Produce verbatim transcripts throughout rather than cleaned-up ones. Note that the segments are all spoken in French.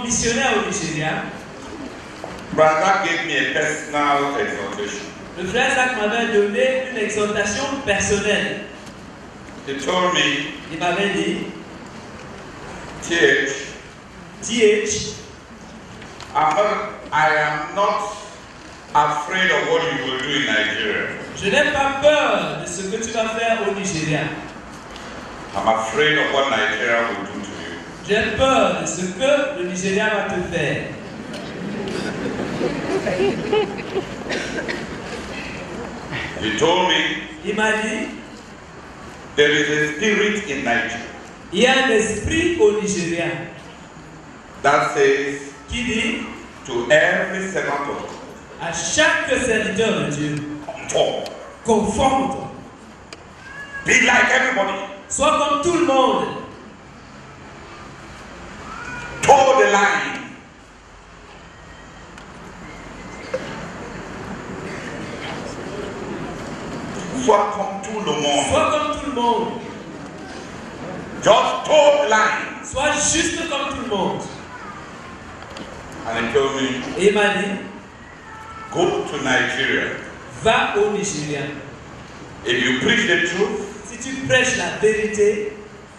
missionnaire au Nigeria, Brother gave me a personal exhortation. le frère Zach m'avait donné une exhortation personnelle. He told me, Il m'avait dit, T H, T H, I'm not, I am not afraid of what you will do in Nigeria. je n'ai pas peur de ce que tu vas faire au Nigeria. I'm afraid of what Nigeria will do to you. J'ai peur de ce que le Nigeria va te faire. He told me, Il m'a dit, there is a spirit in Nigeria il y a un esprit au Nigeria that says qui dit to every servant of God, à chaque serviteur de Dieu, conform, conforme-toi, be like everybody, sois comme tout le monde, toe the line. Sois comme tout le monde. sois comme tout le monde, Just toe the line. sois juste comme tout le monde. And he told me, Et il m'a dit, go to Nigeria. va au Nigeria. If you preach the truth Si tu prêches la vérité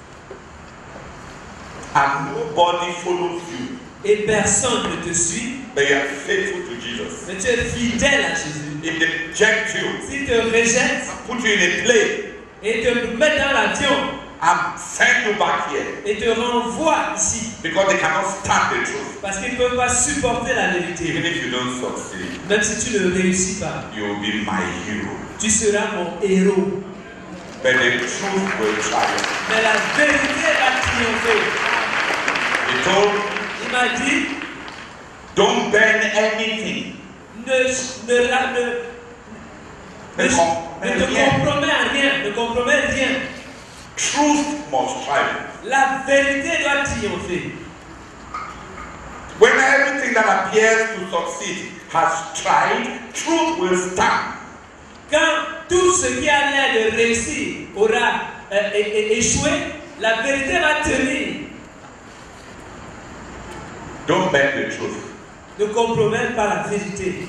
and nobody follows you, et personne ne te suit, but you are faithful to Jesus. mais tu es fidèle à Jésus, If they reject you, s'il te rejette put you in a plane et te met dans l'avion and send you back here et te renvoie ici, because they cannot stand the truth. parce qu'ils ne peuvent pas supporter la vérité, Even if you don't succeed, même si tu ne réussis pas, you will be my hero. tu seras mon héros. But the truth will triumph. Mais la vérité va triompher. He told, Il m'a dit, don't burn anything. ne, ne, ra- ne, Ne ne, com- ne te rien. compromets à rien, ne compromets rien. Truth must triumph. La vérité doit triompher. When everything that appears to succeed has tried, truth will stand. Quand tout ce qui a l'air de réussir aura euh, é- é- échoué, la vérité va tenir. Don't burn the truth. Ne compromets pas la vérité.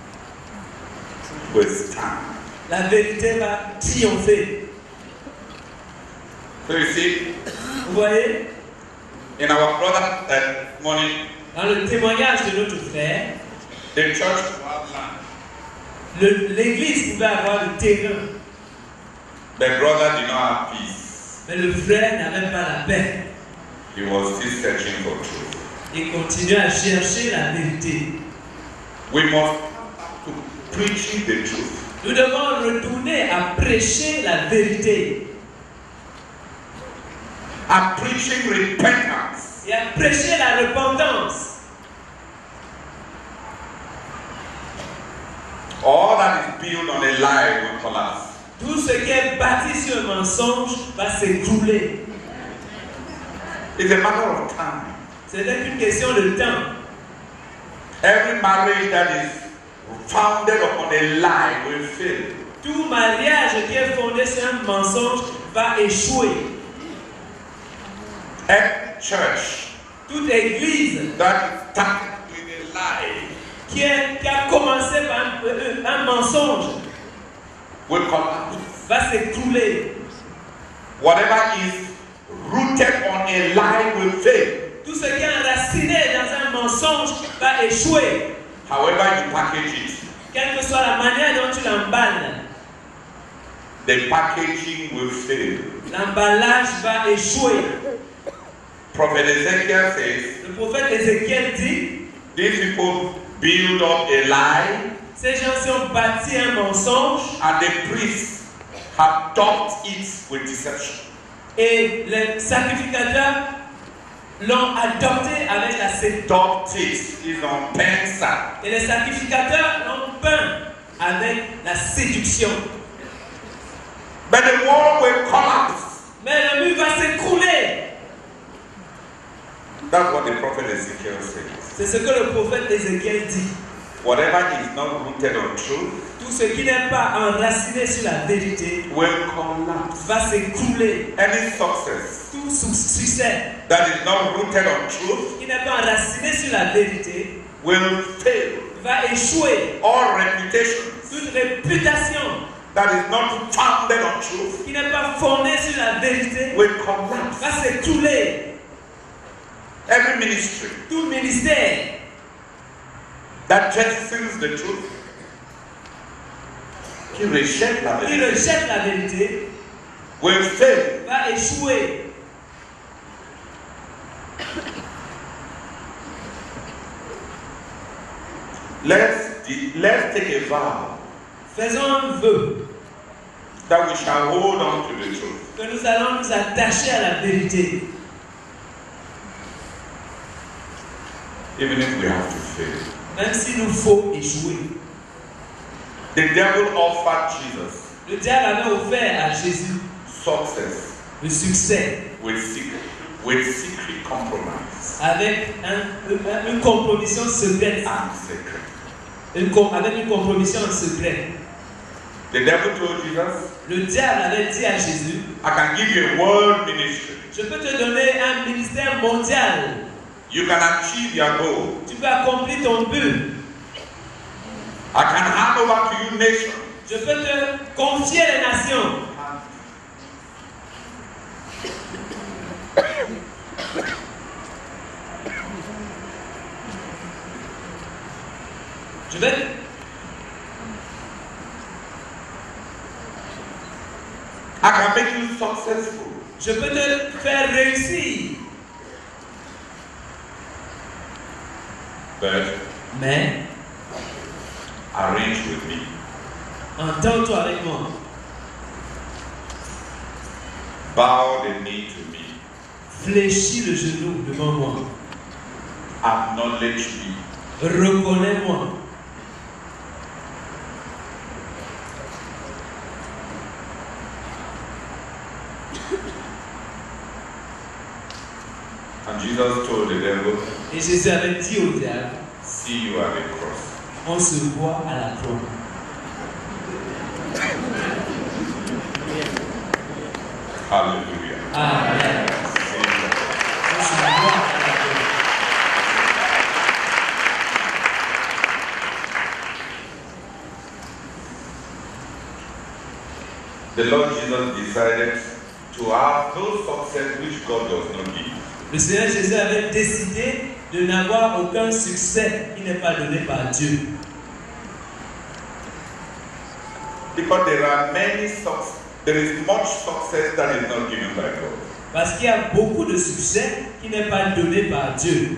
Will stand. La vérité va triompher. So you see, Vous voyez, in our brother uh, morning, dans le témoignage de notre frère, the church will have land. le- l'église pouvait avoir le terrain, The brother did not have peace. mais le frère n'avait pas la paix. He was still searching for truth. Il continuait à chercher la vérité. We must come back to preaching the truth. Nous devons retourner à prêcher la vérité And preaching repentance. et à prêcher la repentance. All that is built on a lie will collapse. Tout ce qui est bâti sur un mensonge va s'écrouler. It's a matter of time. Ce n'est qu'une question de temps. Every marriage that is founded upon a lie will fail. Tout mariage qui est fondé sur un mensonge va échouer. Every church Toute église that started with a lie qui, est- qui a commencé par un, un mensonge will collapse. va s'écrouler. Whatever is rooted on a lie will fail. Tout ce qui est enraciné dans un mensonge va échouer. However you package it, Quelle que soit la manière dont tu l'emballes, the packaging will fail. l'emballage va échouer. Prophet Ezekiel says, Le prophète Ézéchiel dit, these people build up a lie ces gens-ci ont bâti un mensonge and the priests have topped it with deception. et les sacrificateurs l'ont adopté avec la séduction. Topped it is on pencil. Et les sacrificateurs l'ont peint avec la séduction. But the wall will collapse. Mais le mur va s'écrouler. That's what the prophet Ezekiel says. C'est ce que le prophète Ézéchiel dit. Whatever is not rooted on truth Tout tout ce qui n'est pas enraciné sur la vérité will collapse. va s'écrouler. Any success Tout su- succès that is not rooted on truth qui n'est pas enraciné sur la vérité will fail. va échouer. All reputations Toute réputation that is not founded on truth qui n'est pas fondée sur la vérité will collapse. va s'écrouler. Every ministry Tout ministère that jettisons the truth, qui rejette la qui vérité, rejette la vérité will fail. va échouer. Let's, de- let's take a vow Faisons un vœu that we shall hold on to the truth. que nous allons nous attacher à la vérité, Even if we have to fail. même s'il nous faut échouer. The devil offered Jesus Le diable avait offert à Jésus success le succès with secret, with secret compromise avec un- une compromission secrète, and secret. une com- avec une compromission en secret. The devil told Jesus, Le diable avait dit à Jésus, I can give you a world ministry. je peux te donner un ministère mondial, You can achieve your goal. tu peux accomplir ton but, I can hand over to you nation. je peux te confier les nations. Je vais I can make you successful. Je peux te faire réussir. But Mais arrange with me. entends-toi avec moi. Bow the knee to me. Fléchis le genou devant moi. Acknowledge me. Reconnais-moi. And Jesus told the devil, Et Jésus avait dit au diable, see you at the cross. on se voit à la croix. Hallelujah. Amen. See you. On se voit à la croix. The Lord Jesus decided to have those success which God does not give. Le Seigneur Jésus avait décidé de n'avoir aucun succès qui n'est pas donné par Dieu. Because there are many success, there is much success that is not given by God. Parce qu'il y a beaucoup de succès qui n'est pas donné par Dieu.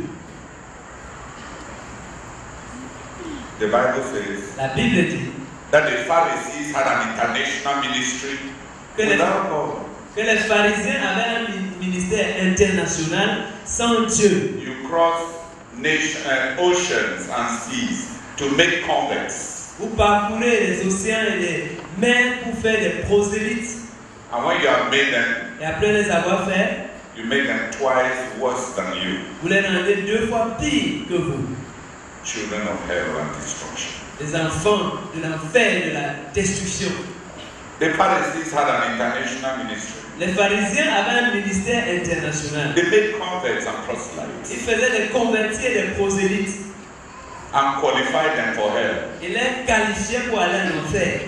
The Bible says La Bible dit that the Pharisees had an international ministry que les, without God. que les pharisiens avaient un mi- ministère international sans Dieu. You cross nation, uh, oceans and seas to make converts. Vous parcourez les océans et les mers pour faire des prosélytes. And when you have made them, Et après les avoir fait, you make them twice worse than you, vous les rendez deux fois pire que vous. children of hell and destruction. Les enfants de l'enfer et de la destruction. The Pharisees had an international ministry. Les pharisiens avaient un ministère international. They made converts and Ils proselytes faisaient des convertis et des prosélytes. and qualified them for hell. Ils les qualifiaient pour aller en enfer.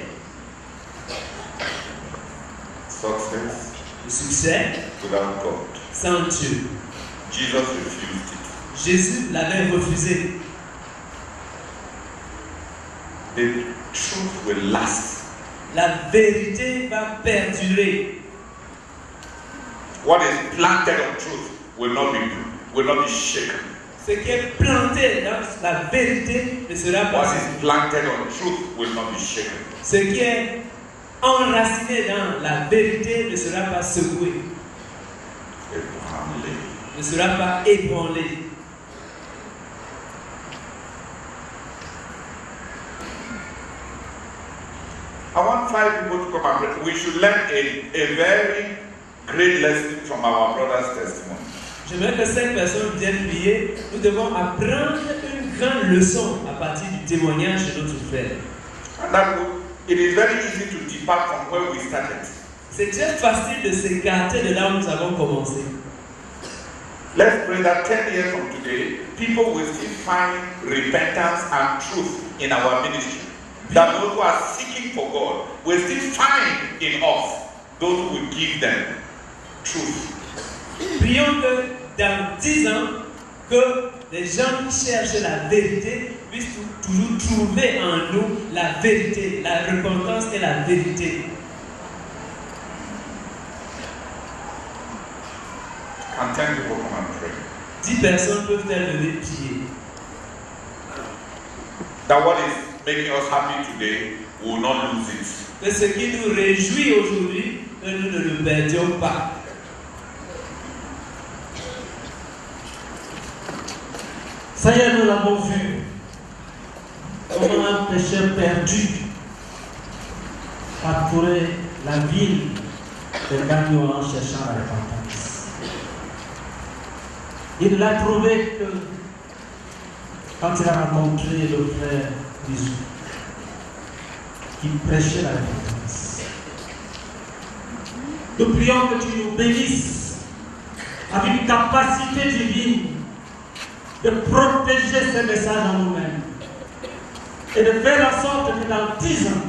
Success Le succès without God. sans Dieu. Jesus refused it. Jésus l'avait refusé. The truth will last. La vérité va perdurer. What is planted on truth will not be will not be shaken. Ce qui est planté dans la vérité ne sera pas What secoué. is planted on truth will not be shaken. Ce qui est enraciné dans la vérité ne sera pas secoué, Abraham lay. ne sera pas ébranlé. I want five people to come and pray. We should learn a, a very great lesson from our brother's testimony. J'aimerais que cinq personnes viennent prier. Nous devons apprendre une grande leçon à partir du témoignage de notre frère. And that would, it is very easy to depart from where we started. C'est très facile de s'écarter de là où nous avons commencé. Let's pray that ten years from today, people will still find repentance and truth in our ministry. That those who are seeking for God will still find in us those who will give them truth. Prions que dans dix ans, que les gens qui cherchent la vérité puissent toujours trouver en nous la vérité, la repentance et la vérité. Can ten people come and pray? Dix personnes peuvent faire lever prier. That what is making us happy today, we will not lose it. Que ce qui nous réjouit aujourd'hui, que nous ne le perdions pas. Seigneur, nous l'avons vu, comment un pécheur perdu parcourait la ville de Gagnon en cherchant la repentance. Il l'a trouvé que quand il a rencontré le frère Bisou, qui prêchait la repentance. Nous prions que tu nous bénisses avec une capacité divine de protéger ces messages en nous-mêmes et de faire en sorte que dans dix ans,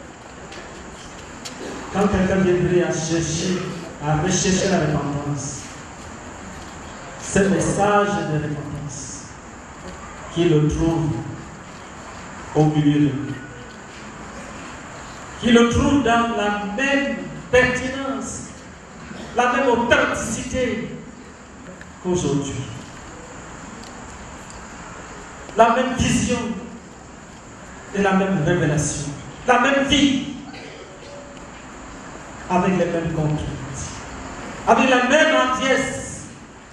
quand quelqu'un viendrait à chercher, à rechercher la repentance, ce message de repentance, qu'il le trouve au milieu de nous, qu'il le trouve dans la même pertinence, la même authenticité qu'aujourd'hui. La même vision et la même révélation, la même vie, avec les mêmes contraintes, avec la même hardiesse.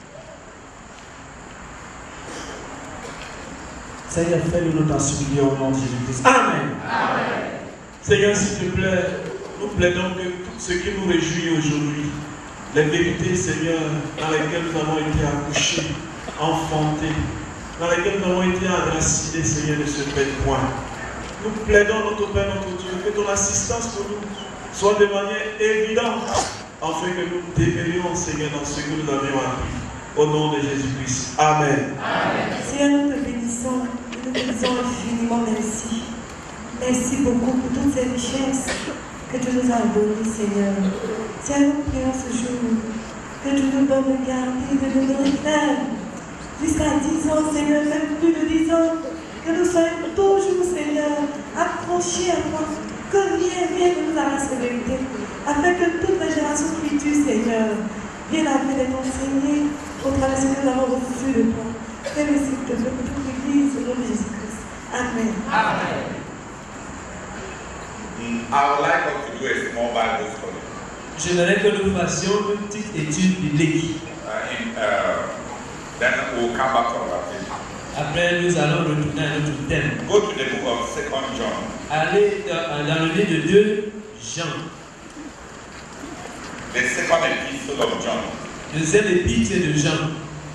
Seigneur, fais-le nous t'en supplier au nom de Jésus-Christ. Amen. Amen. Seigneur, s'il te plaît, nous plaidons que tout ce qui nous réjouit aujourd'hui, les vérités, Seigneur, dans lesquelles nous avons été accouchés, enfantés, dans lesquels nous avons été enracinés, Seigneur, ne se perdent point. Nous plaidons, notre Père, notre Dieu, que ton assistance pour nous soit de manière évidente, afin que nous demeurions, Seigneur, dans ce que nous avions appris. Au nom de Jésus-Christ. Amen. Amen. Seigneur, nous te bénissons, nous te disons infiniment merci. Merci beaucoup pour toutes ces richesses que tu nous as données, Seigneur. Seigneur, nous prions ce jour que tu nous donnes de garder, de nous donner ferme. Jusqu'à dix ans, Seigneur, même plus de dix ans, que nous soyons toujours, Seigneur, accrochés à toi, que rien, rien ne nous arrache la vérité, afin que toutes les générations futures, Seigneur, viennent après d'être enseignées au travers de ce que nous avons reçu de toi. Fais-le, s'il te plaît, pour toute l'Église, au nom de Jésus-Christ. Amen. Amen. I would like us to do a small Bible study. J'aimerais que nous fassions une petite étude biblique. Uh, in, uh, Then we'll come back to our theme. Après, nous allons retourner à notre thème. Go to the book of Second John. Allez dans, dans le livre de deux Jean. The second epistle of John. Deuxième épître de Jean.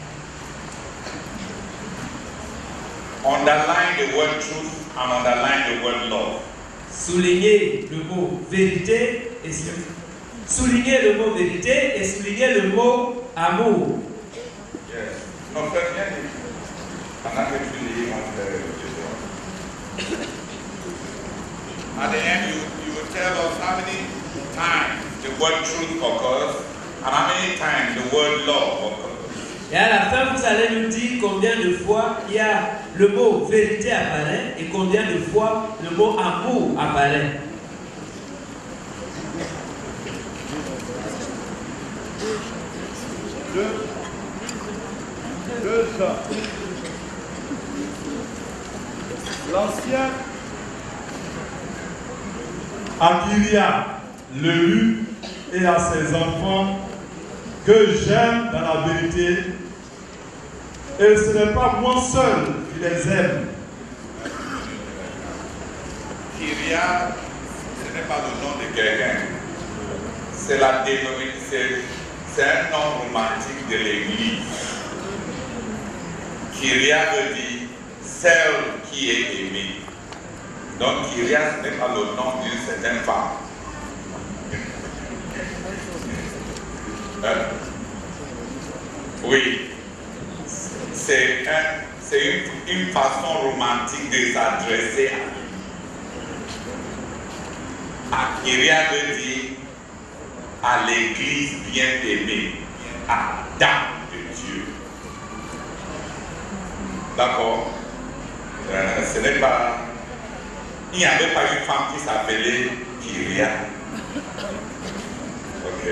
Underline the word truth and underline the word love. Soulignez le mot vérité et soulignez le mot vérité et soulignez le mot amour. Yes. No, first, yeah. And I actually want to At the end, you, you will tell us how many times the word truth occurs and how many times the word love occurs. Et à la fin, vous allez nous dire combien de fois il y a le mot vérité apparaît et combien de fois le mot amour apparaît. Deux. Deux Jean. L'ancien à Kyria, le lut, et à ses enfants que j'aime dans la vérité. Et ce n'est pas moi seul qui les aime. Kyria, ce n'est pas le nom de quelqu'un. C'est la dénomination, c'est un nom romantique de l'Église. Kyria veut dire celle qui est aimée. Donc Kyria, ce n'est pas le nom d'une certaine femme. Hein? Oui. C'est un, une, une façon romantique de s'adresser à, à Kyria veut dire à l'église bien-aimée, à Dame de Dieu. D'accord? Euh, ce n'est pas... Il n'y avait pas une femme qui s'appelait Kyria. Ok.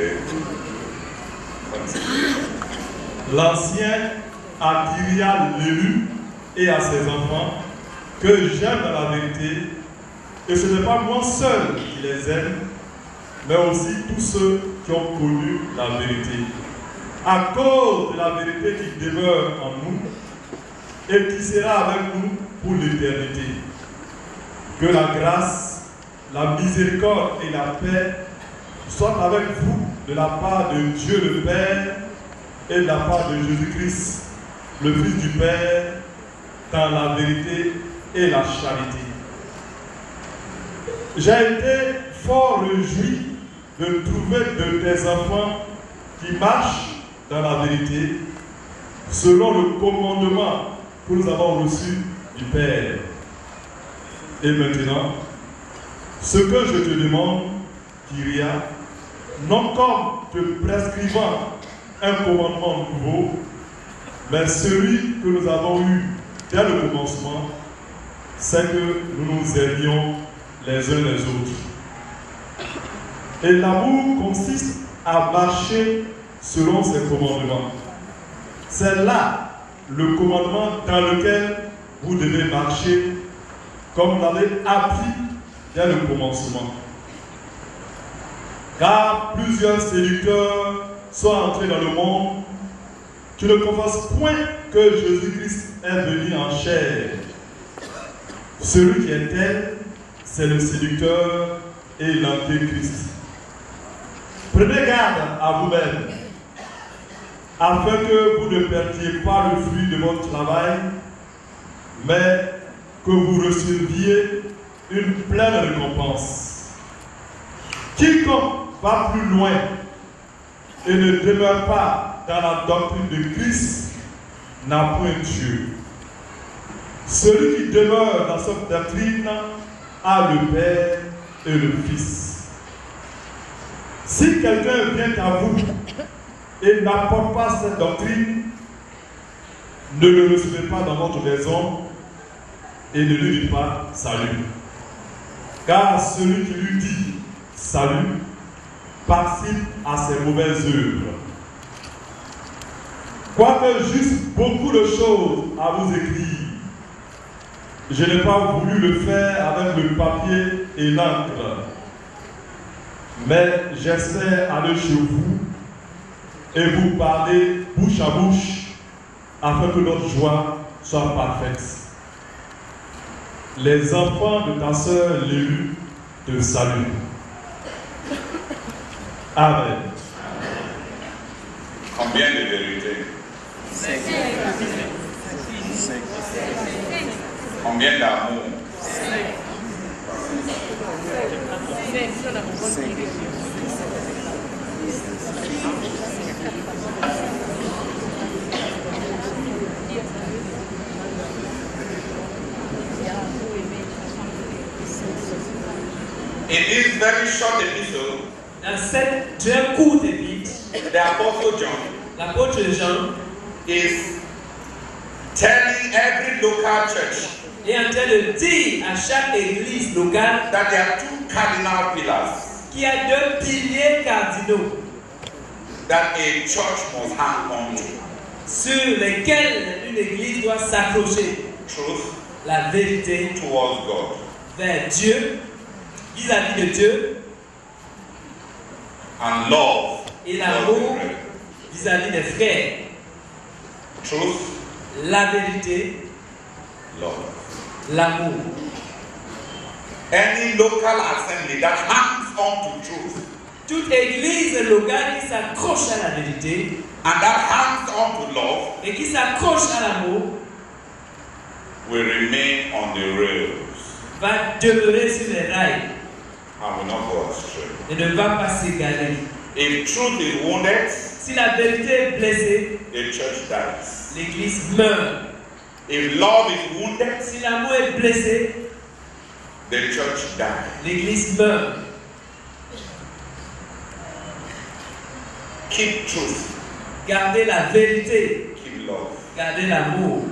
L'Ancien à Kyria l'élu et à ses enfants que j'aime dans la vérité, et ce n'est pas moi seul qui les aime, mais aussi tous ceux qui ont connu la vérité. À cause de la vérité qui demeure en nous et qui sera avec nous pour l'éternité. Que la grâce, la miséricorde et la paix soient avec vous de la part de Dieu le Père et de la part de Jésus-Christ, le Fils du Père, dans la vérité et la charité. J'ai été fort réjoui de trouver de tes enfants qui marchent dans la vérité, selon le commandement que nous avons reçu du Père. Et maintenant, ce que je te demande, Kyria, non comme te prescrivant un commandement nouveau, mais celui que nous avons eu dès le commencement, c'est que nous nous aimions les uns les autres. Et l'amour consiste à marcher selon ses commandements. C'est là le commandement dans lequel vous devez marcher comme vous l'avez appris dès le commencement. Car plusieurs séducteurs sont entrés dans le monde qui ne confessent point que Jésus-Christ est venu en chair. Celui qui est tel, c'est le séducteur et l'antéchrist. Prenez garde à vous-même, afin que vous ne perdiez pas le fruit de votre travail, mais que vous receviez une pleine récompense. Quiconque va plus loin et ne demeure pas dans la doctrine de Christ n'a point Dieu. Celui qui demeure dans cette doctrine a le Père et le Fils. Si quelqu'un vient à vous et n'apporte pas cette doctrine, ne le recevez pas dans votre maison et ne lui dites pas salut. Car celui qui lui dit salut participe à ses mauvaises œuvres. Quoique j'eusse beaucoup de choses à vous écrire, je n'ai pas voulu le faire avec le papier et l'encre. Mais j'espère aller chez vous et vous parler bouche à bouche afin que notre joie soit parfaite. Les enfants de ta sœur l'élue te saluent. Amen. Combien de vérités? Combien d'amour? In this very short epistle, dans cette très courte épître, the Apostle John l'apôtre Jean is telling every local church est en train de dire à chaque église locale that there are two cardinal pillars qu'il y a deux piliers cardinaux that a church must hang on to. Sur lesquels une église doit s'accrocher. Truth la vérité towards God. Vers Dieu, vis-à-vis de Dieu. And love et l'amour vis-à-vis des frères. Truth, la vérité, love, l'amour. Any local assembly that hangs on to truth, toute église locale qui s'accroche à la vérité, and that hangs on to love, et qui s'accroche à l'amour, will remain on the rails. va demeurer sur les rails and will not go astray. et ne va pas s'égarer. If truth is wounded, Si la vérité est blessée, the church dies. l'Église meurt. If love is wounded, Si l'amour est blessé, the church dies. l'Église meurt. Keep truth, Gardez la vérité, keep love. gardez l'amour.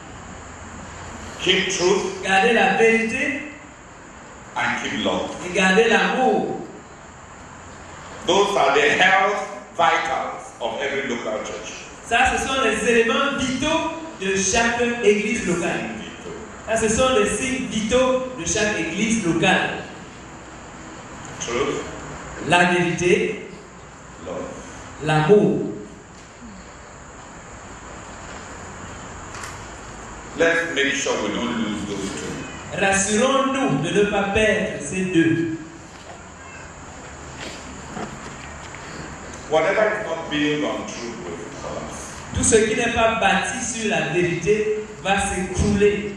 Keep truth Gardez la vérité and keep love. et gardez l'amour. Those are the health vitals of every local church. Ça, ce sont les éléments vitaux de chaque église locale. Ça, ce sont les signes vitaux de chaque église locale. Truth, La vérité, love. l'amour. Let's make sure we don't lose those two. Rassurons-nous de ne pas perdre ces deux. Whatever is not built on truth will collapse. Tout ce qui n'est pas bâti sur la vérité va s'écrouler.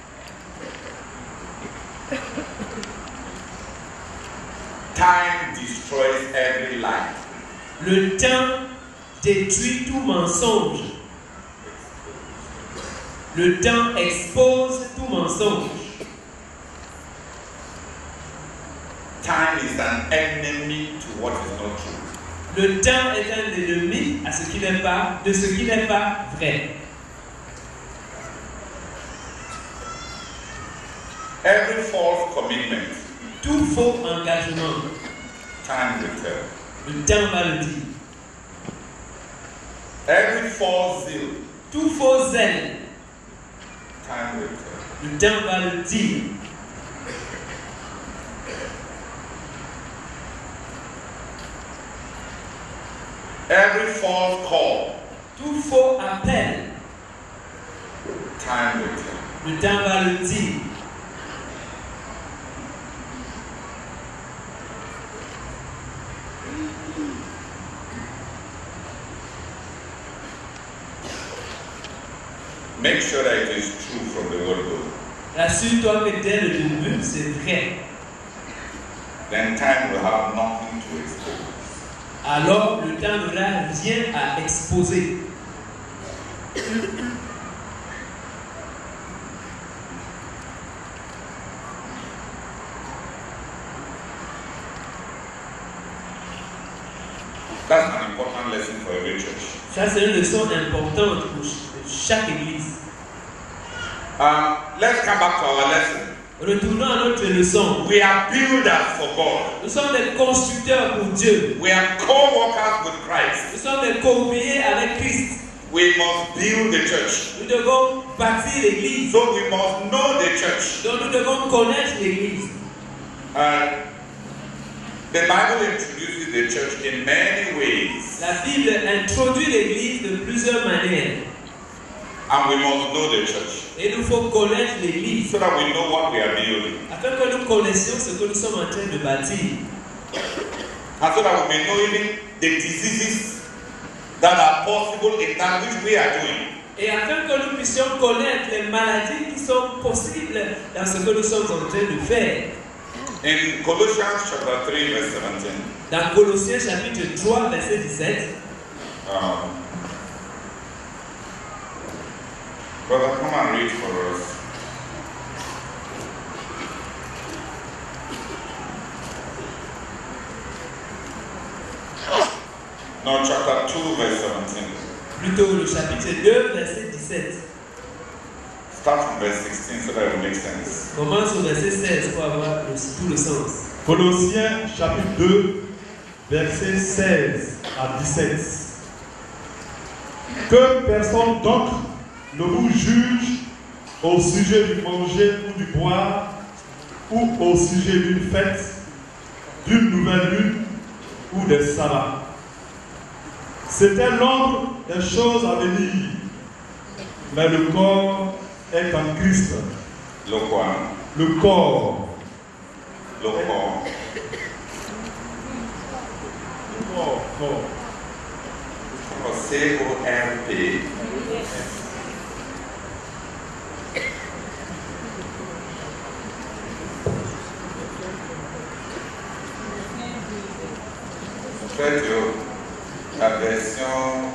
Time destroys every lie. Le temps détruit tout mensonge. Le temps expose tout mensonge. Time is an enemy to what is not true. Le temps est un ennemi à ce qui n'est pas, de ce qui n'est pas vrai. Every false commitment, Tout faux engagement, time will tell. le temps va le dire. Every false zeal, Tout faux zèle, time will tell. le temps va le dire. Every false call, Tout faux appel, time will tell. le temps va le dire. Make sure that it is true from the word God. Rassure-toi que dès le début, c'est vrai. Then time will have nothing to expose. Alors le temps n'aura rien à exposer. That's an important lesson for every church. Ça, c'est une leçon importante pour chaque église. Um, let's come back to our lesson. Retournons à notre leçon. We are builders for God. Nous sommes des constructeurs pour Dieu. We are co-workers with Christ. Nous sommes des co-ouvriers avec Christ. We must build the church. Nous devons bâtir l'église. So we must know the church. Donc nous devons connaître l'église. Uh, the Bible introduces the church in many ways. La Bible introduit l'église de plusieurs manières. And we must know the church. Et il nous faut connaître l'église. So that we know what we are building. Afin que nous connaissions ce que nous sommes en train de bâtir. And so that we may know even the diseases that are possible in that which we are doing. Et afin que nous puissions connaître les maladies qui sont possibles dans ce que nous sommes en train de faire. In Colossians chapter three, verse seventeen. Dans Colossiens chapitre trois, verset dix-sept. Um, brother, come and read for us. No, chapter two, verse seventeen. Plutôt le chapitre deux, verset dix-sept. Start from verse sixteen so that it will make sense. Commence au verset seize pour avoir le, tout le sens. Colossiens chapitre deux, versets seize à dix-sept. Que personne donc ne vous juge au sujet du manger ou du boire, ou au sujet d'une fête, d'une nouvelle lune ou des sabbats. C'était l'ordre des choses à venir, mais le corps est en Christ. Le quoi? Le corps. Le corps. Le corps, corps. C O R P. Faites la version.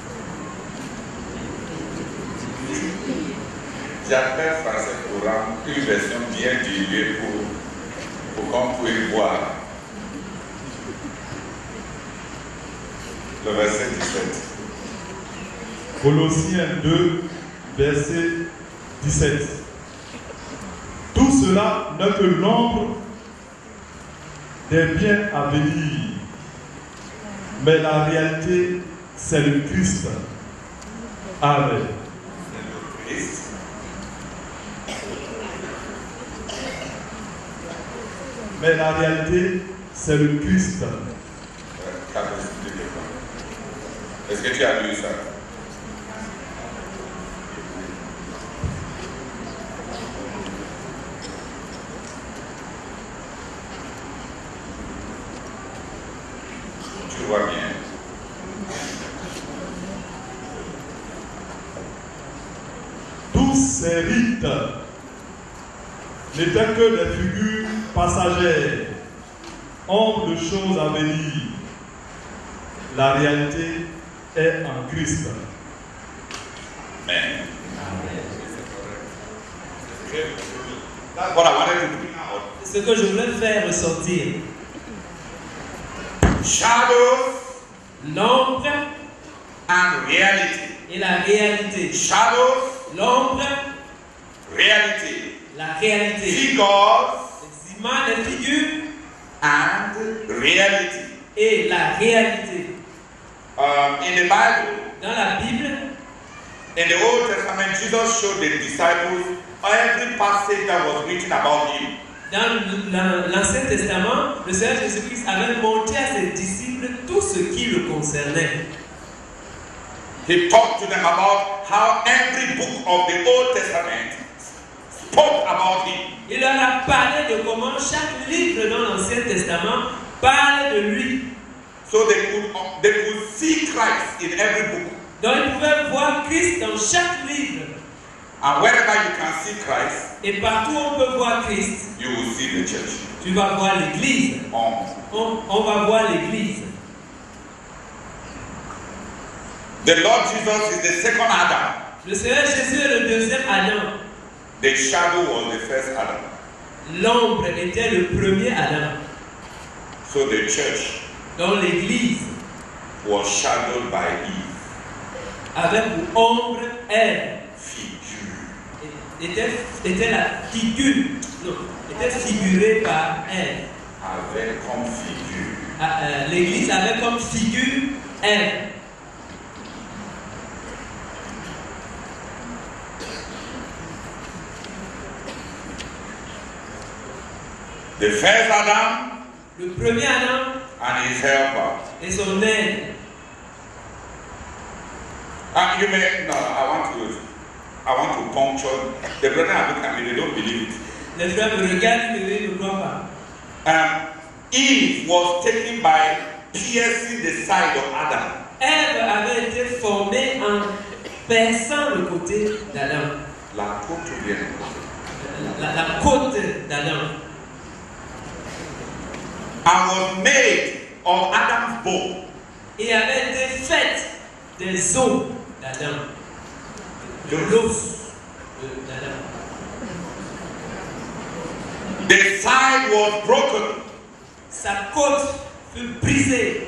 J'appelle français courant une version bien diluée pour, pour qu'on puisse voir. Le verset dix-sept. Colossiens deux, verset dix-sept. Tout cela n'est que l'ombre des biens à venir, mais la réalité, c'est le Christ. Amen. C'est le Christ. Mais la réalité, c'est le Christ. Est-ce que tu as lu ça? Tu vois bien. Tous ces rites n'étaient que des figures passagères, ombre de choses à venir. La réalité est en Christ. Amen. That's what I wanted to bring out. Ce que je voulais faire ressortir. Shadows L'ombre and reality. et la réalité. Shadows, L'ombre, reality. la réalité. Figures Les images, les figures and reality. et la réalité. Um, in the Bible, Dans la Bible, in the Old Testament, Jesus showed the disciples every passage that was written about him. dans l'Ancien Testament, le Seigneur Jésus-Christ avait montré à ses disciples tout ce qui le concernait. He talked to them about how every book of the Old Testament spoke about him. Il leur a parlé de comment chaque livre dans l'Ancien Testament parle de lui. So they could, they could see Christ in every book. Donc ils pouvaient voir Christ dans chaque livre. And wherever you can see Christ, Et partout où on peut voir Christ, you will see the church. tu vas voir l'Église. Um, On, on va voir l'Église. the Lord Jesus is the second Adam. Le Seigneur Jésus est le deuxième Adam. The shadow was the first Adam. L'ombre était le premier Adam. So the church Donc l'Église was shadowed by Eve. avait pour ombre Ève. Figure. Était, était la figure, non, était figurée par Ève. Avec comme figure. Ah, euh, L'Église avait comme figure Ève. The first Adam Le premier Adam and his helper. et son aide. And you may, no, I want to, I want to puncture. The brother have looked at me, they don't believe it. Les frères me regardent et ne croient pas. Um, Eve was taken by piercing the side of Adam. Ève avait été formée en perçant le côté d'Adam. La côte bien. La, la côte d'Adam. And was made of Adam's bone. Et avait été faite des os d'Adam. De l'os d'Adam. The side was broken. Sa côte fut brisée.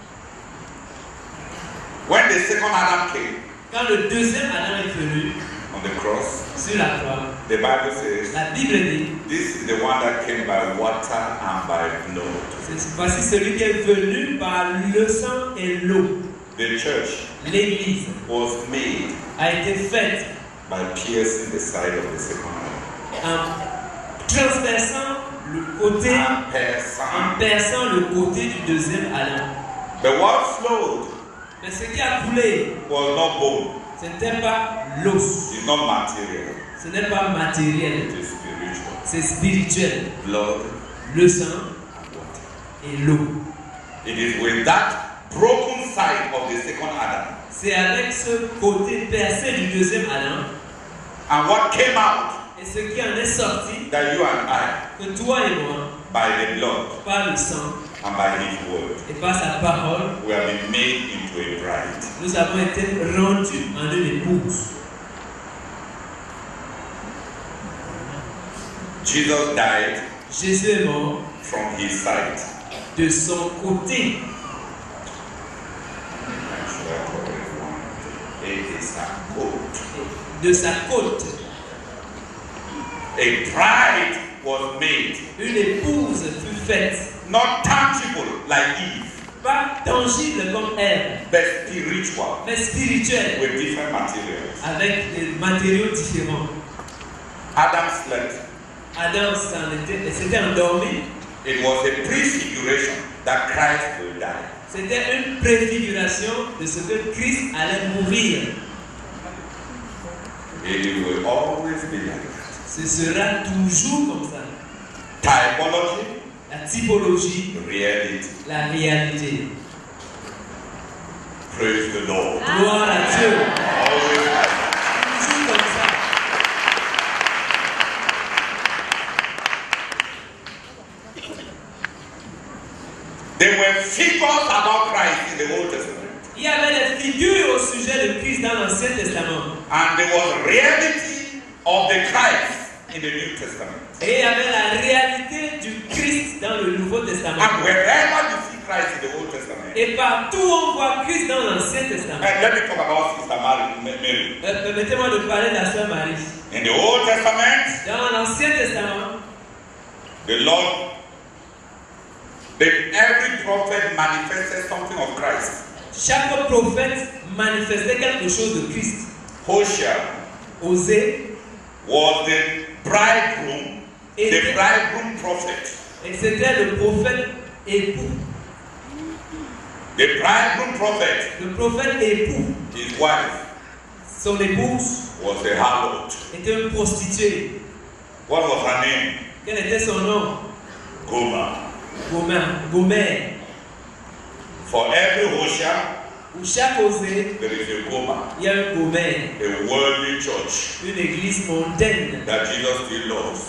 When the second Adam came Quand le deuxième Adam est venu on the cross, sur la croix, the Bible says, la Bible dit, this is the one that came by water and by blood. c'est- voici celui qui est venu par le sang et l'eau. The church L'Église was made a été faite by piercing the side of the second Adam. en transperçant le côté, And en perçant. perçant le côté du deuxième Adam. But what flowed Mais ce qui a coulé, was not bone. ce n'était pas l'os, It's not material. ce n'est pas matériel, It is spiritual. c'est spirituel. Blood Le sang and water. et l'eau. It is with that broken side of the second Adam. C'est avec ce côté percé du deuxième Adam And what came out et ce qui en est sorti, that you and I que toi et moi, by the blood par le sang and by his word, et par sa parole, we have been made into a bride. nous avons été rendus en une épouse. Jesus died Jésus est mort from his side. de son côté. It is a coat. De sa côte. A bride was made, Une épouse fut faite. not tangible like Eve, Pas tangible comme elle, but spiritual, mais spirituelle, with different materials. avec des matériaux différents. Adam slept. Adam s'en était, s'était endormi. It was a prefiguration that Christ will die. C'était une préfiguration de ce que Christ allait mourir. It will always be like that. Ce sera toujours comme ça. Typology, La typologie, reality. la réalité. Praise the Lord. Gloire à Dieu. Always like that. Toujours comme ça. There were figures about Christ in the Old Testament. Il y avait des figures au sujet de Christ dans l'Ancien Testament. And there was reality of the Christ in the New Testament. Et il y avait la réalité du Christ dans le Nouveau Testament. And wherever you see Christ in the Old Testament, Et partout on voit Christ dans l'Ancien Testament. and let me talk about Sister Mary. Mary. Euh, Permettez-moi de parler de la sœur Marie. In the Old Testament, Dans l'Ancien Testament, the Lord, the, every prophet manifested something of Christ. chaque prophète manifestait quelque chose de Christ. Hosea Osée, was the bridegroom, Et the the- bridegroom prophet. et c'était le prophète époux. The bridegroom prophet, Le prophète époux, his wife, son épouse, was a harlot. était une prostituée. What was her name? Quel était son nom? Gomer. Gomer. Gomer. For every Hosea, Où chaque Osée, there is a Gomer, il y a un Gomer, a worldly church une église mondaine that Jesus still loves.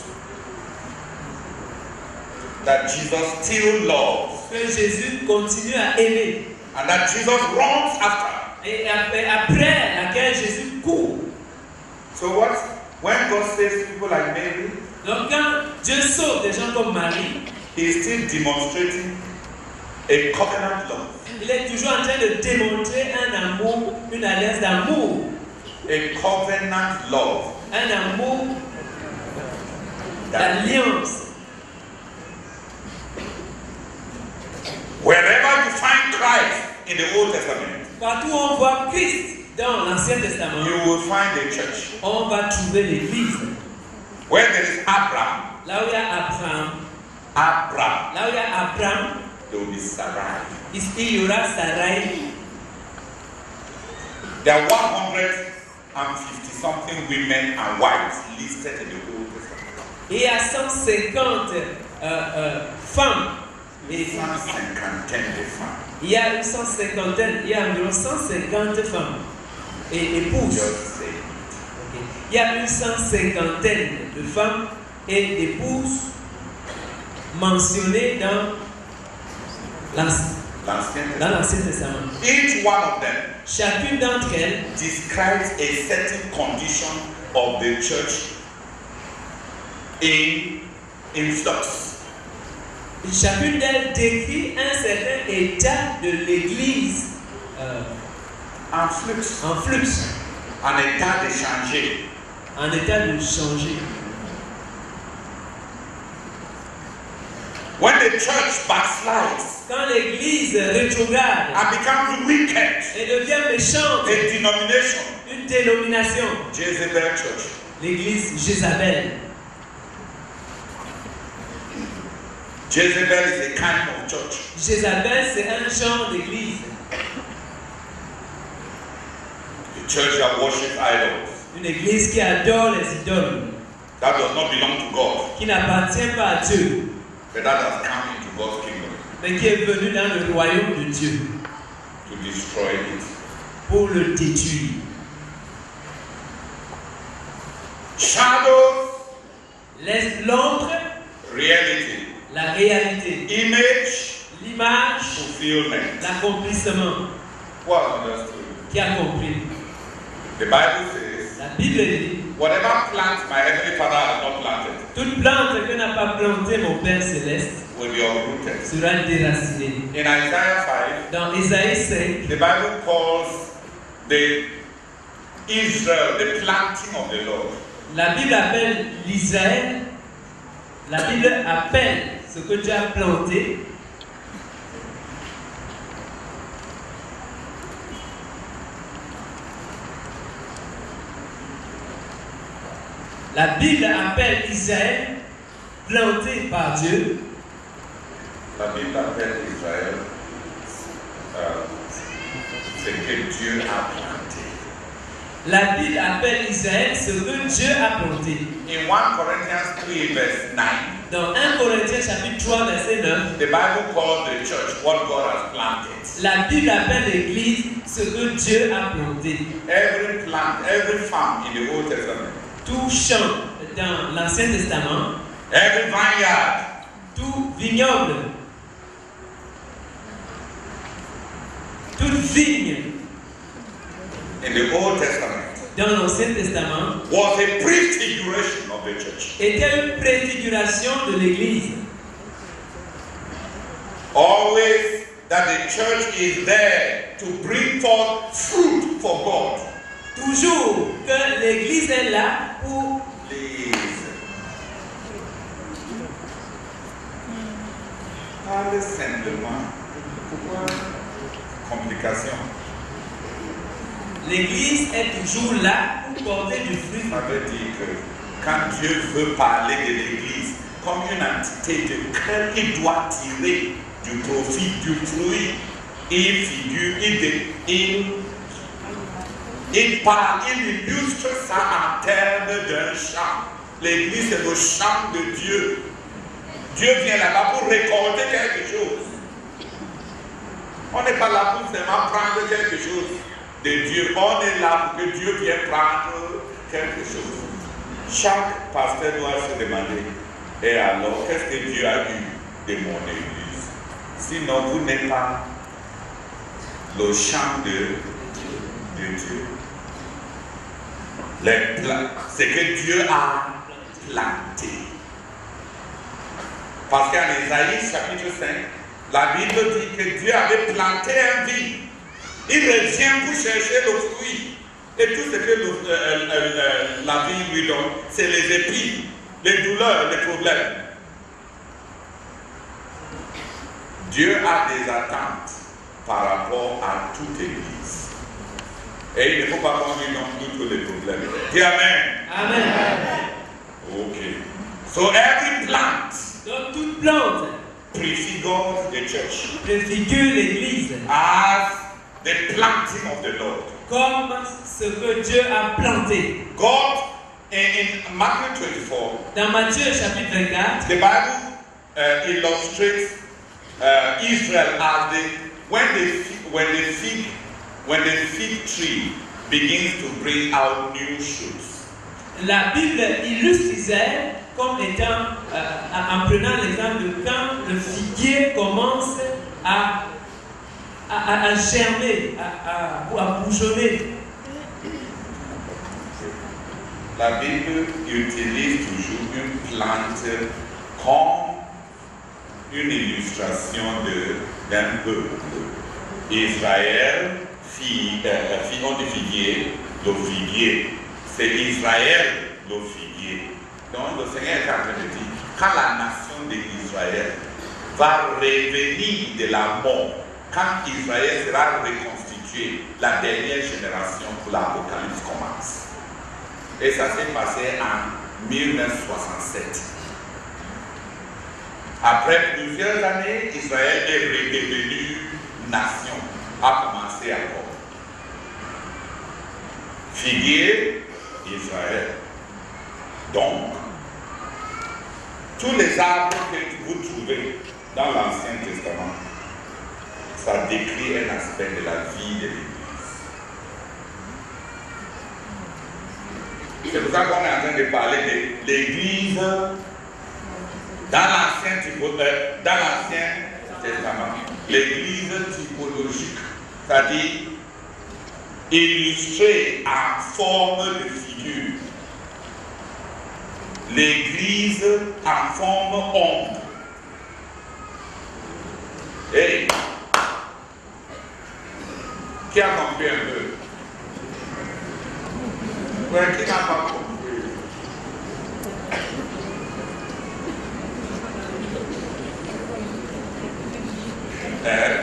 That Jesus still loves. que Jésus continue à aimer. And that Jesus runs after. Et après, après laquelle Jésus court. So what? When God saves people like Mary, Donc quand Dieu sauve des gens comme Marie, He is still demonstrating a covenant love. il est toujours en train de démontrer un amour, une alliance d'amour. A covenant love Un amour that d'alliance. wherever you find Christ in the Old Testament, Partout où on voit Christ dans l'Ancien Testament, you will find a church. on va trouver l'église. Where there is Abraham, Là où il y a Abraham, Abraham, là où il y a Abraham, there will be Sarai. ici il y aura Sarai. There are one hundred fifty something women and wives listed in the Old Testament. Et il y a cent cinquante euh, euh, femmes. Et cent cinquantaine de femmes. il y a une cent cinquantaine, il y a environ cent cinquante femmes et épouses. Just say. Ok. Il y a une cent cinquantaine de femmes et d'épouses mentionnées dans l'Ancien L'Ancien dans Testament. l'Ancien Testament. Each one of them Chacune d'entre elles describes a certain condition of the church in, in flux. Chacune d'elles décrit un certain état de l'Église euh, En flux. en flux, En état de changer. en état de changer. When the church backslides Quand l'Église rétrograde and becomes wicked, et devient méchante, a denomination, une dénomination, Jezebel Church. l'Église Jézabel. Jezebel is a kind of church. Jézabel, c'est un genre d'église. A church that worships idols. Une église qui adore les idoles, That does not belong to God, qui n'appartient pas à Dieu, but that has come into God's kingdom mais qui est venue dans le royaume de Dieu to destroy it. pour le détruire. Shadows, Les- L'ombre, reality. La réalité. Image, l'image, fulfillment. l'accomplissement. Well understood. Qui a compris? The Bible says, La Bible dit, whatever plant my heavenly Father has not planted toute plante que n'a pas plantée mon Père Céleste will be uprooted. sera déracinée. In Isaiah five, Dans Isaïe cinq, the Bible calls the Israel the planting of the Lord. la Bible appelle l'Israël, la Bible appelle ce que Dieu a planté. La Bible appelle Israël planté par Dieu. La Bible appelle Israël euh, ce que Dieu a planté. La Bible appelle Israël ce que Dieu a planté. In First Corinthians three verse nine, Dans un Corinthiens chapitre trois verset neuf, the Bible calls the church what God has planted. la Bible appelle l'Église ce que Dieu a planté. Every plant, every farm in the Old Testament, Tout champ dans l'Ancien Testament, every vineyard, tout vignoble, toute vigne in the Old Testament dans l'Ancien Testament was a prefiguration of the church. était une préfiguration de l'Église. Always that the church is there to bring forth fruit for God. Toujours que l'Église est là pour Please. Parlez simplement. Pourquoi complication? l'Église est toujours là pour porter du fruit. Ça veut dire que quand Dieu veut parler de l'Église comme une entité de laquelle il doit tirer du profit, du fruit, il figure, il, il, il parle, il illustre ça en termes d'un champ. L'Église est le champ de Dieu. Dieu vient là-bas pour récolter quelque chose. On n'est pas là pour seulement prendre quelque chose de Dieu. On est là pour que Dieu vienne prendre quelque chose. Chaque pasteur doit se demander, et alors, qu'est-ce que Dieu a eu de mon Église? Sinon, vous n'êtes pas le champ de, de Dieu. C'est que Dieu a planté. Parce qu'en Isaïe chapitre cinq, la Bible dit que Dieu avait planté un vigne. Il revient pour chercher le fruit. Et tout ce que le, euh, euh, euh, la vie lui donne, c'est les épines, les douleurs, les problèmes. Dieu a des attentes par rapport à toute église. Et il ne faut pas qu'on lui donne tous les problèmes. Dis Amen. Amen. Ok. So every plant, Donc toute plante prefigures the church préfigure l'Église as the planting of the Lord. comme ce que Dieu a planté. God, in, in Matthew twenty-four, Dans Matthieu chapitre vingt-quatre, the Bible uh, illustrates uh, Israel as the when the when the fig when the fig tree begins to bring out new shoots. la Bible illustre Israël comme étant, euh, en prenant l'exemple de quand le figuier commence à, à, à germer, à, à, à bourgeonner. La Bible utilise toujours une plante comme une illustration d'un peuple. Israël, fille, euh, fillon de figuier, le figuier. C'est Israël, le figuier. Donc le Seigneur est en train de dire, quand la nation d'Israël va revenir de la mort, quand Israël sera reconstitué, la dernière génération pour l'Apocalypse commence. Et ça s'est passé en mille neuf cent soixante-sept. Après plusieurs années, Israël est redevenu nation, a commencé encore. Figuier, Israël. Donc, tous les arbres que vous trouvez dans l'Ancien Testament, ça décrit un aspect de la vie de l'Église. C'est pour ça qu'on est en train de parler de l'Église Dans l'Ancien typo- euh, dans l'Ancien Testament, l'église typologique, c'est-à-dire illustrée en forme de figure. L'église en forme ombre. Hey, qui a compris un peu? Ouais, qui n'a pas compris? Euh,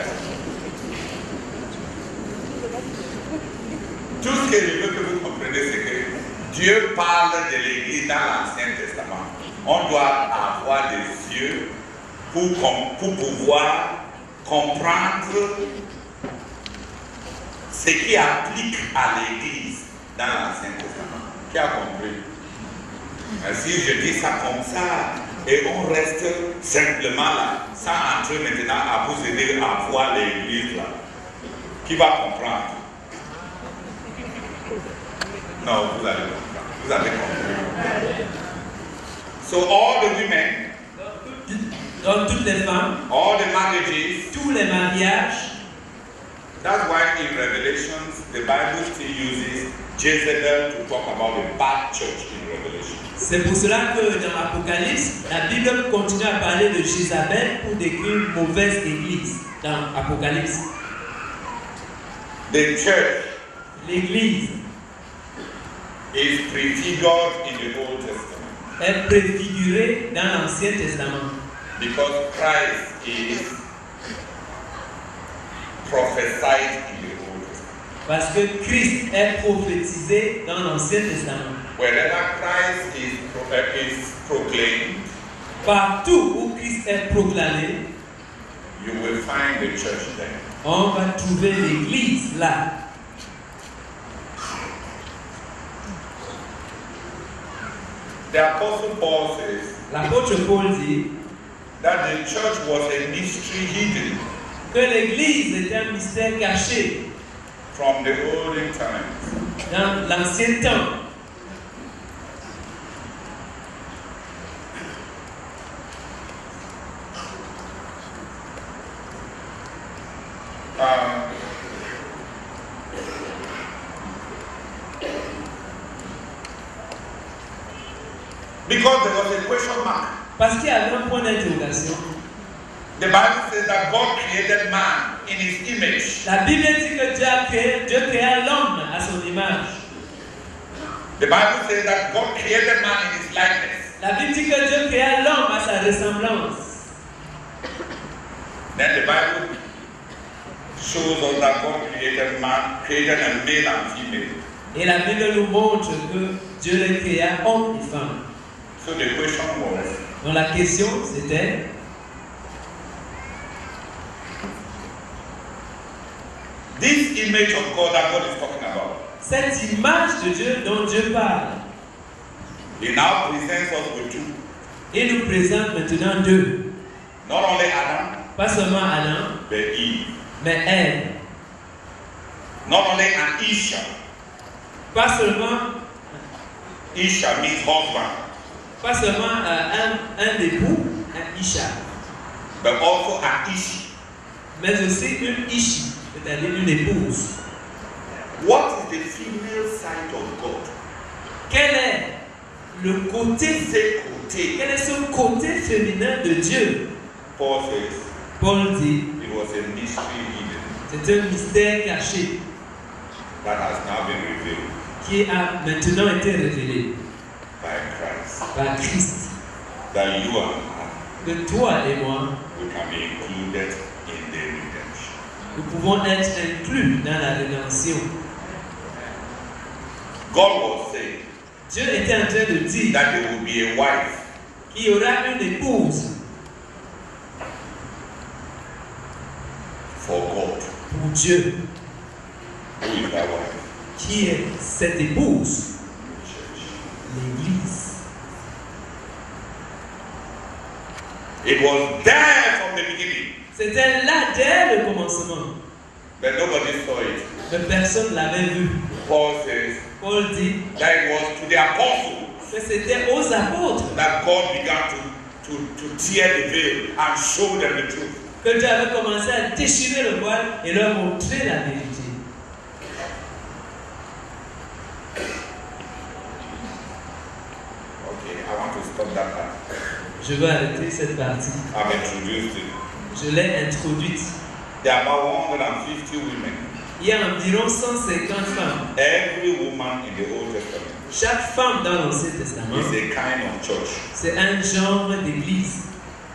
tout ce que je veux que vous compreniez, c'est que Dieu parle de l'église dans l'Ancien Testament. On doit avoir des yeux pour, pour pouvoir comprendre ce qui applique à l'église dans l'Ancien Testament. Qui a compris? Si je dis ça comme ça, et on reste simplement là, sans entrer maintenant à vous aider à voir l'église là, qui va comprendre? Non, vous allez comprendre. Vous avez compris. So all the women, Donc toutes les femmes, all the marriages, tous les mariages, that's why in Revelations the Bible still uses Jezebel to talk about the bad church in Revelation. c'est pour cela que dans l'Apocalypse, la Bible continue à parler de Jézabel pour décrire une mauvaise église dans l'Apocalypse. The church L'église is prefigured in the Old Testament est préfigurée dans l'Ancien Testament because Christ is prophesied in the Old Testament. parce que Christ est prophétisé dans l'Ancien Testament. Wherever Christ is, pro- uh, is proclaimed, Partout où Christ est proclamé, you will find the church there. on va trouver l'église là. The Apostle Paul says L'apôtre Paul dit that the church was a mystery hidden que l'église est un mystère caché from the olden times. dans l'ancien temps. Um, because there was a question mark. Parce qu'il y avait un point d'interrogation. The Bible says that God created man in his image. La Bible dit que Dieu a créé, Dieu créa l'homme à son image. The Bible says that God created man in his likeness. La Bible dit que Dieu créa l'homme à sa ressemblance. Then the Bible shows us that God created man, created a male and female. Et la Bible nous montre que Dieu les créa hommes et femmes. So the question was, Donc la question c'était, this image of God that God is talking about, cette image de Dieu dont Dieu parle, He now presents us with two. il nous présente maintenant deux. Not only Adam, Pas seulement Adam, but Eve. mais Ève. Not only an Isha. Pas seulement, Isha means husband. pas seulement euh, un, un époux, un Isha, But also an Ishi. mais aussi une Ishi, c'est-à-dire une épouse. What is the female side of God? Quel est le côté, C'est côté. quel est ce côté féminin de Dieu? Paul says Paul dit, it was a mystery hidden c'est un mystère caché that has now been revealed qui a maintenant été révélé by Christ. par Christ. That you and I, Que toi et moi, we can be included in the redemption. nous pouvons être inclus dans la rédemption. God was saying Dieu était en train de dire that there will be a wife qu'il y aura une épouse for God. pour Dieu. Who is that wife? Qui est cette épouse? Church. L'Église. It was there from the beginning, C'était là dès le commencement. but nobody saw it. Mais personne ne l'avait vu. Paul says Paul dit that it was to the apostles que c'était aux apôtres that God began to to, to tear the veil and show them the truth. Que Dieu avait commencé à déchirer le voile et leur montrer la vérité. Okay, I want to stop that part. Je veux arrêter cette partie. I've introduced it. Je l'ai introduite. There are about one hundred fifty women. Il y a environ cent cinquante femmes. Every woman in the Old Testament Chaque femme dans l'Ancien Testament, is a kind of church. c'est un genre d'église.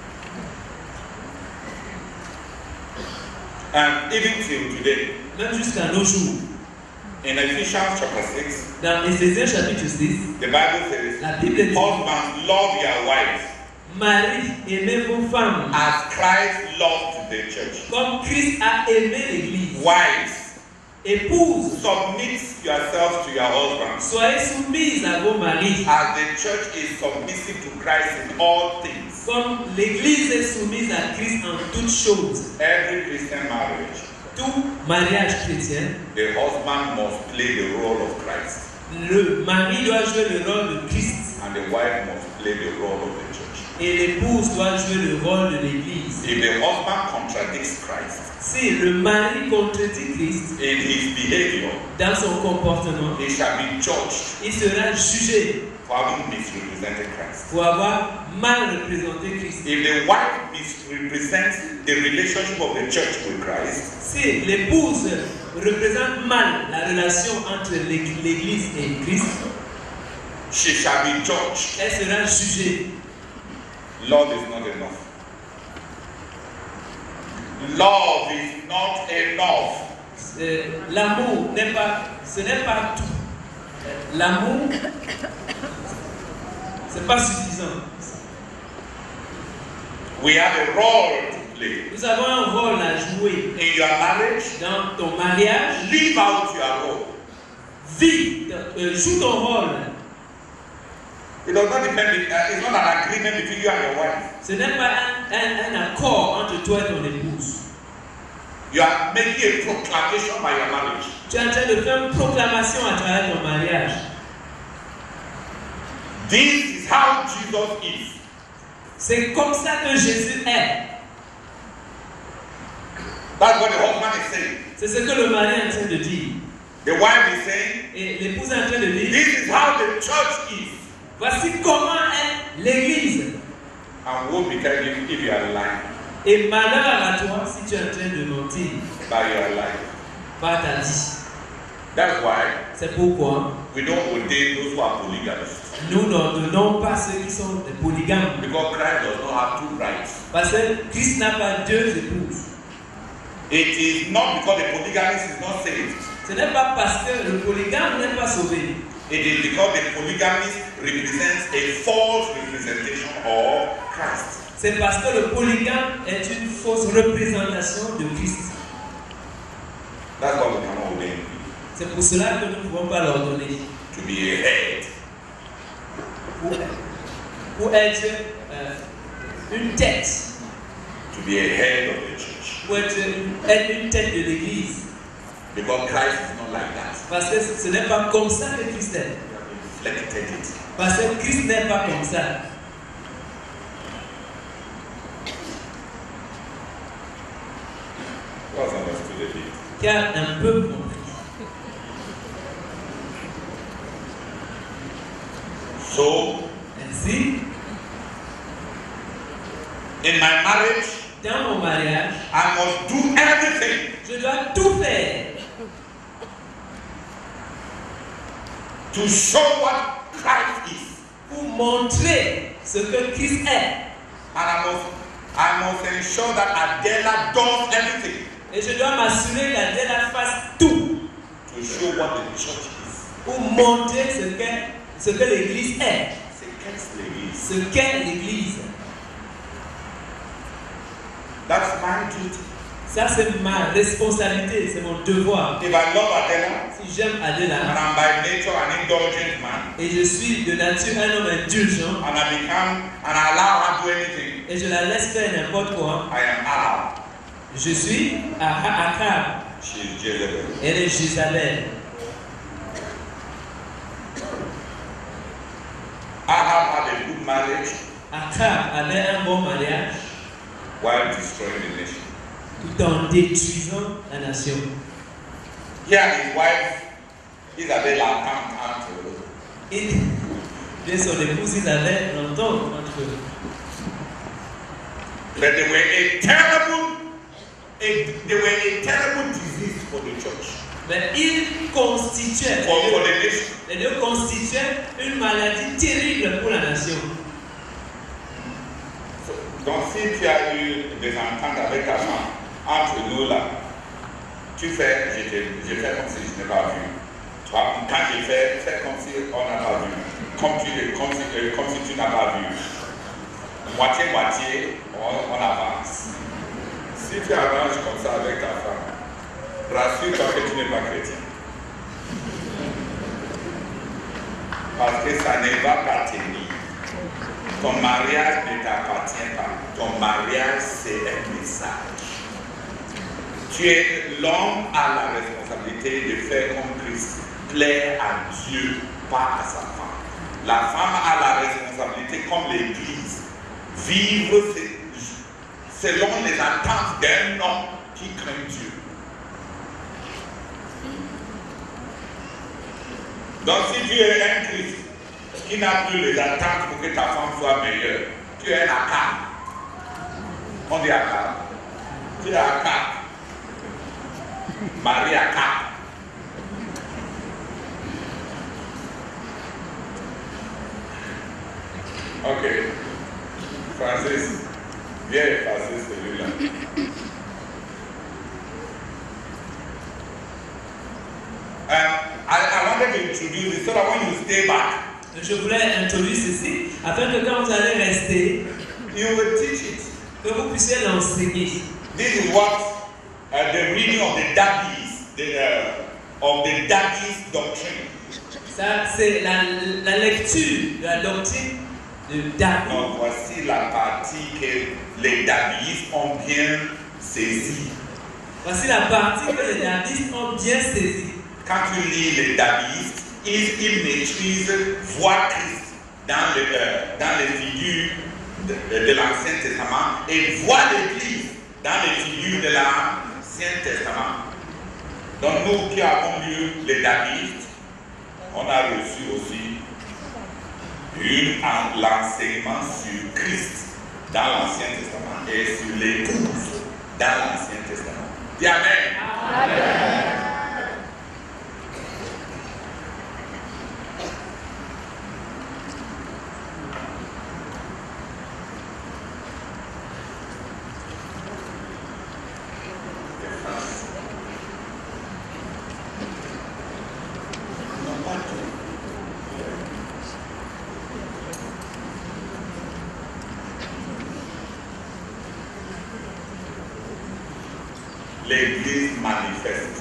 And even till today, Même jusqu'à nos jours. in Ephesians chapter six, Dans Éphésiens chapitre six, the Bible says, la Bible dit, husbands, love your wives Marie, aimez vos femmes as Christ loved the church. comme Christ a aimé l'église. Wives, Épouse, submit yourselves to your husbands soyez soumises à vos maris, as the church is submissive to Christ in all things. comme l'église est soumise à Christ en toutes choses. Every Christian marriage, Tout mariage chrétien, the husband must play the role of Christ le mari doit jouer le rôle de Christ and the wife must play the role of the church. et l'épouse doit jouer le rôle de l'église. If the husband contradicts Christ Si le mari contredit Christ in his behavior, dans son comportement, he shall be judged il sera jugé for having misrepresented Christ. pour avoir mal représenté Christ. If the wife misrepresents the relationship of the church with Christ, Si l'épouse représente mal la relation entre l'église et Christ, she shall be judged. elle sera jugée. Love is not enough. Love is not enough. Euh, L'amour n'est pas, ce n'est pas tout. L'amour, c'est pas suffisant. We have a role to play. Nous avons un rôle à jouer In your marriage, dans ton mariage. live out your role. Vis, euh, joue ton rôle. It does not depend, uh, it's not an agreement between you and your wife. Ce n'est pas un, un, un accord entre toi et ton épouse. You are making a proclamation by your marriage. Tu es en train de faire une proclamation à travers ton mariage. This is how Jesus is. C'est comme ça que Jésus est. That's what the husband is saying. C'est ce que le mari est en train de dire. The wife is saying, Et l'épouse est en train de dire, this is how the church is. voici comment est l'église. And woe betide you if you are lying Et malheur à toi si tu es en train de mentir by your life. par ta vie. That's why C'est pourquoi we don't ordain those who are polygamists. nous n'ordonnons pas ceux qui sont des polygames. Because Christ does not have two brides. Parce que Christ n'a pas deux épouses. It is not because the polygamist is not saved. Ce n'est pas parce que le polygame n'est pas sauvé. It is because the polygamist represents a false representation of Christ. C'est parce que le polygame est une fausse représentation de Christ. That's why we cannot ordain C'est pour cela que nous ne pouvons pas l'ordonner. to be a head. Pour, pour être euh, une tête. To be a head of the church. Pour être une, être une tête de l'église. Because Christ is not like that. Parce que ce n'est pas comme ça que Christ est. He reflected it. Parce que Christ n'est pas comme ça. Was understood a bit. Qui a un peu compris. So, Ainsi, in my marriage, dans mon mariage, I must do everything je dois tout faire to show what Christ is. pour montrer ce que Christ est. And I must, I must ensure that Adela does everything Et je dois m'assurer qu'Adela fasse tout to show what the church is. pour montrer ce que, ce que l'Église est. C'est qu'est-ce l'Église? Ce qu'est l'Église. That's my duty. Ça, c'est ma responsabilité, c'est mon devoir. If I love Adela, Si j'aime and Adela I'm by nature an indulgent man, et je suis de nature un homme indulgent and I become, and I allow her to do anything, et je la laisse faire n'importe quoi, I am Ahab. je suis à Akab. She is Jezebel. Elle est Jézabel. Ahab had a good marriage, Akab avait un bon mariage while destroying the nation. tout en détruisant la nation. Here his wife, Isabelle, attend entre eux. Et bien son épouse Isabelle l'entend entre eux. But they were a terrible, a, they were a terrible disease for the church. Mais ils constituaient, For, for the nation. les deux constituaient une maladie terrible pour la nation. So, donc si tu as eu des ententes avec ta femme, entre nous là, tu fais, je, te, je fais comme si je n'ai pas vu. Toi, quand je fais, fais comme si on n'a pas vu. Comme, tu, comme, si, comme si tu n'as pas vu. Moitié-moitié, on, on avance. Si tu avances comme ça avec ta femme, rassure-toi que tu n'es pas chrétien. Parce que ça ne va pas tenir. Ton mariage ne t'appartient pas. Ton mariage, c'est un message. Tu es, l'homme a la responsabilité de faire comme Christ, plaire à Dieu, pas à sa femme. La femme a la responsabilité, comme l'Église, vivre selon les attentes d'un homme qui craint Dieu. Donc si tu es un Christ qui n'a plus les attentes pour que ta femme soit meilleure, tu es un Akab. On dit Akab. Tu es Akab. Marie Akab. Ok. Francis, viens effacer celui-là. Um, I, I wanted to introduce it so that when you stay back, Je voulais introduire ceci afin que quand vous allez rester, you will teach it. que vous puissiez l'enseigner. This is what uh, the reading of the Daddies, the, uh, of the Daddies doctrine. Ça, c'est la, la lecture de la doctrine de David. Donc voici la partie que les Daddies ont bien saisie. Voici la partie que les Davidistes ont bien saisie. Quand tu lis les Daddies, ils, ils maîtrisent voir Christ dans, le, euh, dans les figures de, de, de l'Ancien Testament et voir l'Église dans les figures de l'Ancien Testament. Donc nous qui avons lu les Daddies, on a reçu aussi une, l'enseignement sur Christ dans l'Ancien Testament et sur l'Épouse dans l'Ancien Testament. Dis Amen. Amen. L'Église manifeste.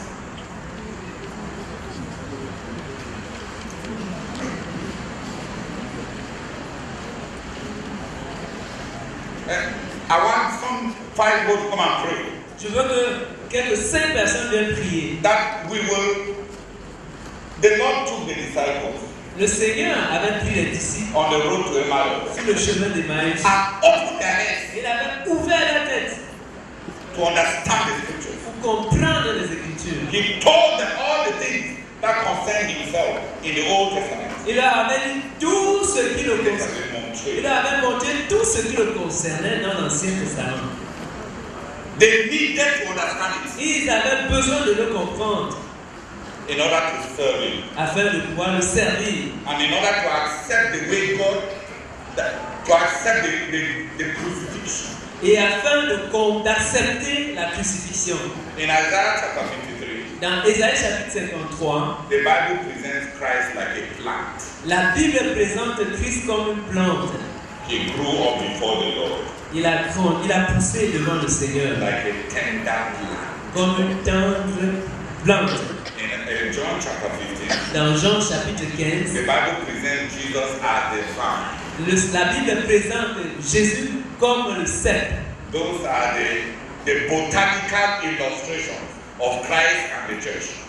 I want some five people to come and pray. Je veux que quelques cinq personnes viennent prier. That we will. The Lord took the disciples. Le Seigneur avait pris les disciples on the road to Emmaus. Sur le chemin d'Emmaüs. And opened their heads. Il avait ouvert la tête. To understand the scriptures. Pour comprendre les Écritures. He told them all the things that concern himself in the Old Testament. Il leur avait dit tout ce qui le concernait. Il leur avait montré tout ce qui le concernait dans l'Ancien Testament. They needed to understand it. Ils avaient besoin de le comprendre. In order to serve him. Afin de pouvoir le servir. And in order to accept the way God, that, to accept the, the, the crucifixion. Et afin d'accepter la crucifixion. In Isaiah chapter fifty-three. Dans Ésaïe chapitre cinquante-trois. The Bible presents Christ like a plant. La Bible présente Christ comme une plante. He grew up before the Lord. Il a grandi, il a poussé devant le Seigneur. Like a tender plant. Comme une tendre plante. In, in John chapter fifteen. Dans Jean chapitre quinze. The Bible presents Jesus as the vine. Le, la Bible présente Jésus comme le cep. Those are the, the botanical illustrations of Christ and the church.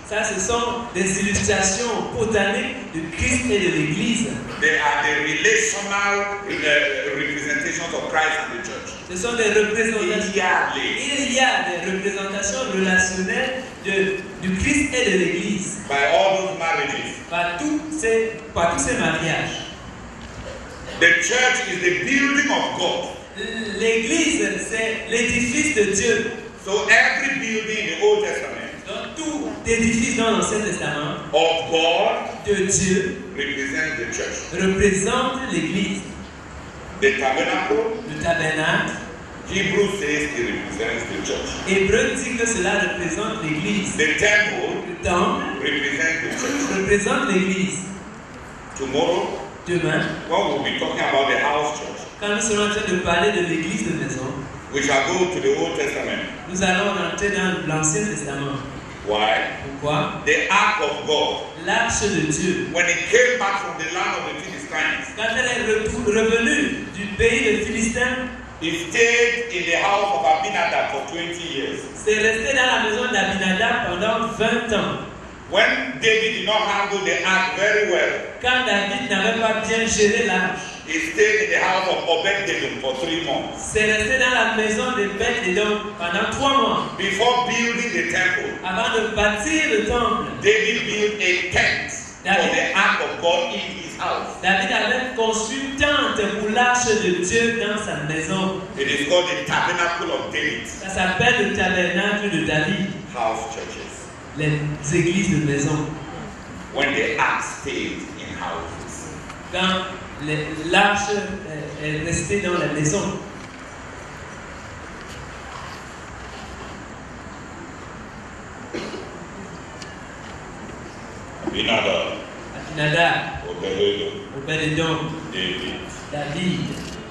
Ça, ce sont des illustrations botaniques de Christ et de l'Église. They are the relational uh, representations of Christ and the church. Ce sont des représentations. Il y a les- Il y a des représentations relationnelles de, du Christ et de l'Église By all those marriages. par tous ces, par tous ces mariages. The church is the building of God. L'Église, c'est l'édifice de Dieu. So every building in the Old Testament Donc, tout édifice dans l'Ancien Testament of God de Dieu represents the church. représente l'Église. The tabernacle, Le tabernacle, Hebrews says it represents the church. Hébreu dit que cela représente l'Église. The temple Le temple represents the church. représente l'Église. Tomorrow, Demain, when we'll be talking about the house church, quand nous serons en train de parler de l'Église de maison, we shall go to the Old Testament. nous allons rentrer dans l'Ancien Testament. Why? Pourquoi? The ark of God, L'arche de Dieu, when it came back from the land of the Philistines, quand elle est retou- revenue du pays de Philistins, it stayed in the house of Abinadab for twenty years. c'est resté dans la maison d'Abinadab pendant vingt ans. When David did not handle the ark very well, Quand David n'avait pas bien géré l'arche, he stayed in the house of Obed-Edom for three months. c'est resté dans la maison de Beth-Edom pendant trois mois. Before building the temple, Avant de bâtir le temple, David built a tent for the ark of God in his house. David avait conçu une tente pour l'arche de Dieu dans sa maison. It is called the tabernacle of David. Ça s'appelle le tabernacle de David, House churches. les églises de maison. When the ark stayed in houses. Quand les- l'arche est- est restée dans la maison. Abinadab, Abinadab, Obed-Edom, Obed-Edom, David. David.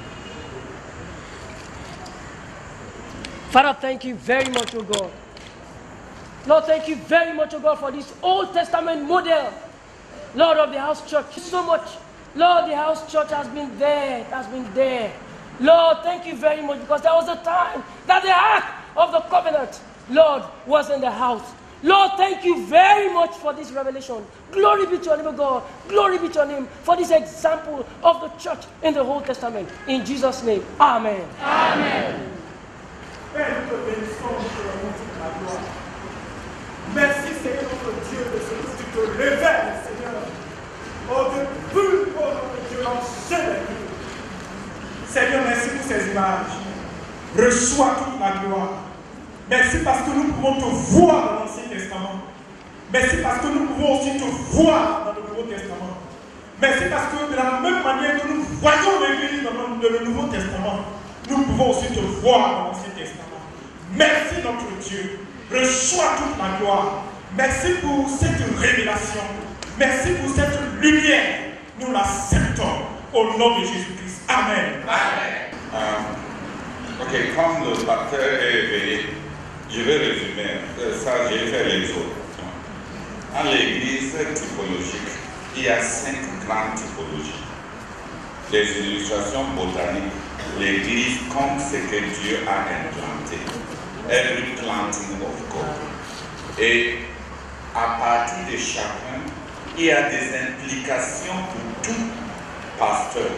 Father, thank you very much, O God. Lord, thank you very much, O God, for this Old Testament model, Lord of the house church. So much, Lord, the house church has been there, it has been there. Lord, thank you very much, because there was a time that the ark of the covenant, Lord, was in the house. Lord, thank you very much for this revelation. Glory be to your name, O God. Glory be to your name for this example of the church in the Old Testament. In Jesus' name, amen. Amen. Père, nous te bénissons, nous te rendons toute la gloire. Merci, Seigneur, notre Dieu, de ce que tu te révèles, Seigneur. Oh, depuis, oh, notre Dieu, l'enchaîne des vies. Seigneur, merci pour ces images. Reçois toute la gloire. Merci parce que nous pouvons te voir dans l'Ancien Testament. Merci parce que nous pouvons aussi te voir dans le Nouveau Testament. Merci parce que de la même manière que nous voyons l'Église dans le Nouveau Testament, nous pouvons aussi te voir dans l'Ancien Testament. Merci notre Dieu. Reçois toute la gloire. Merci pour cette révélation. Merci pour cette lumière. Nous l'acceptons au nom de Jésus-Christ. Amen. Amen. Um, ok, comme le pasteur est éveillé, je vais résumer. Ça, j'ai fait les autres. Dans l'église typologique, il y a cinq grandes typologies. Les illustrations botaniques, l'église comme ce que Dieu a implanté. Every planting of God. Et à partir de chacun, il y a des implications pour tout pasteur.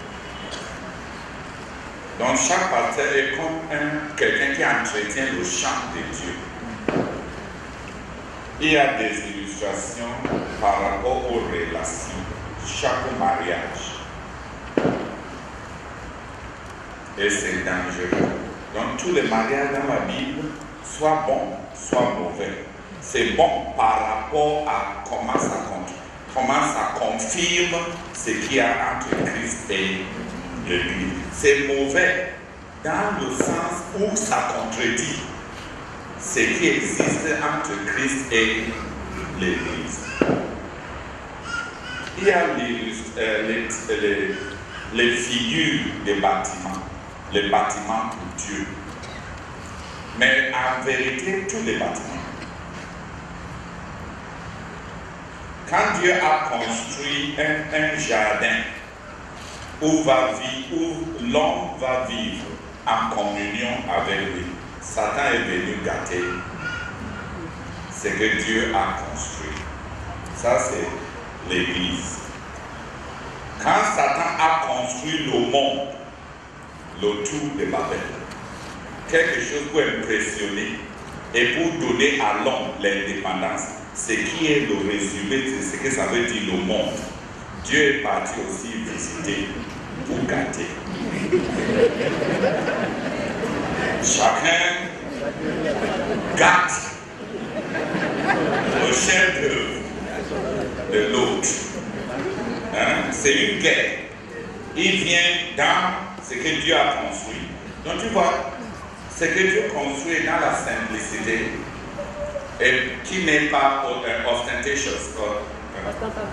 Donc chaque pasteur est comme un, quelqu'un qui entretient le champ de Dieu. Il y a des illustrations par rapport aux relations, chaque mariage. Et c'est dangereux. Donc tous les mariages dans la Bible, soit bons, soit mauvais. C'est bon par rapport à comment ça, comment ça confirme ce qu'il y a entre Christ et l'Église. C'est mauvais dans le sens où ça contredit ce qui existe entre Christ et l'Église. Il y a les, euh, les, les, les figures des bâtiments, les bâtiments pour Dieu. Mais en vérité, tous les bâtiments. Quand Dieu a construit un, un jardin où, va vivre, où l'homme va vivre en communion avec lui, Satan est venu gâter ce que Dieu a construit. Ça, c'est l'Église. Quand Satan a construit le monde, le tour de Babel, quelque chose pour impressionner et pour donner à l'homme l'indépendance, ce qui est le résumé de ce que ça veut dire le monde. Dieu est parti aussi visiter pour gâter. Chacun gâte le chef-d'œuvre de l'autre. Hein? C'est une guerre. Il vient dans ce que Dieu a construit. Donc tu vois, ce que Dieu construit dans la simplicité et qui n'est pas uh, ostentatious, uh,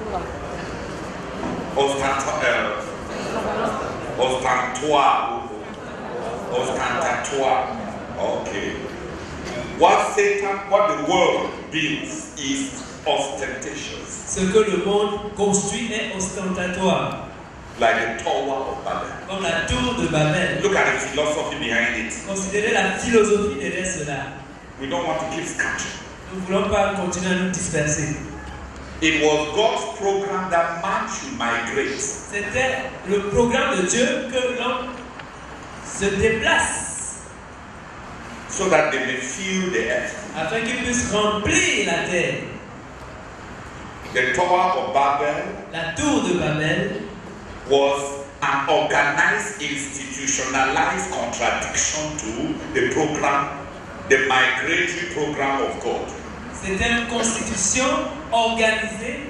ostentatoire, uh, ostentatoire, ostentatoire. Okay. What Satan, what the world builds is ostentatious. Ce que le monde construit est ostentatoire. Like the Tower of Babel. Comme la tour de Babel. Look at the philosophy behind it. Considérez la philosophie derrière cela. We don't want to keep scattering. Nous ne voulons pas continuer à nous disperser. It was God's program that man should migrate. C'était le programme de Dieu que l'homme se déplace. So that they may fill the earth. Afin qu'il puisse remplir la terre. The Tower of Babel. La tour de Babel was an organized, institutionalized contradiction to the program, the migratory program of God. C'était une constitution organisée.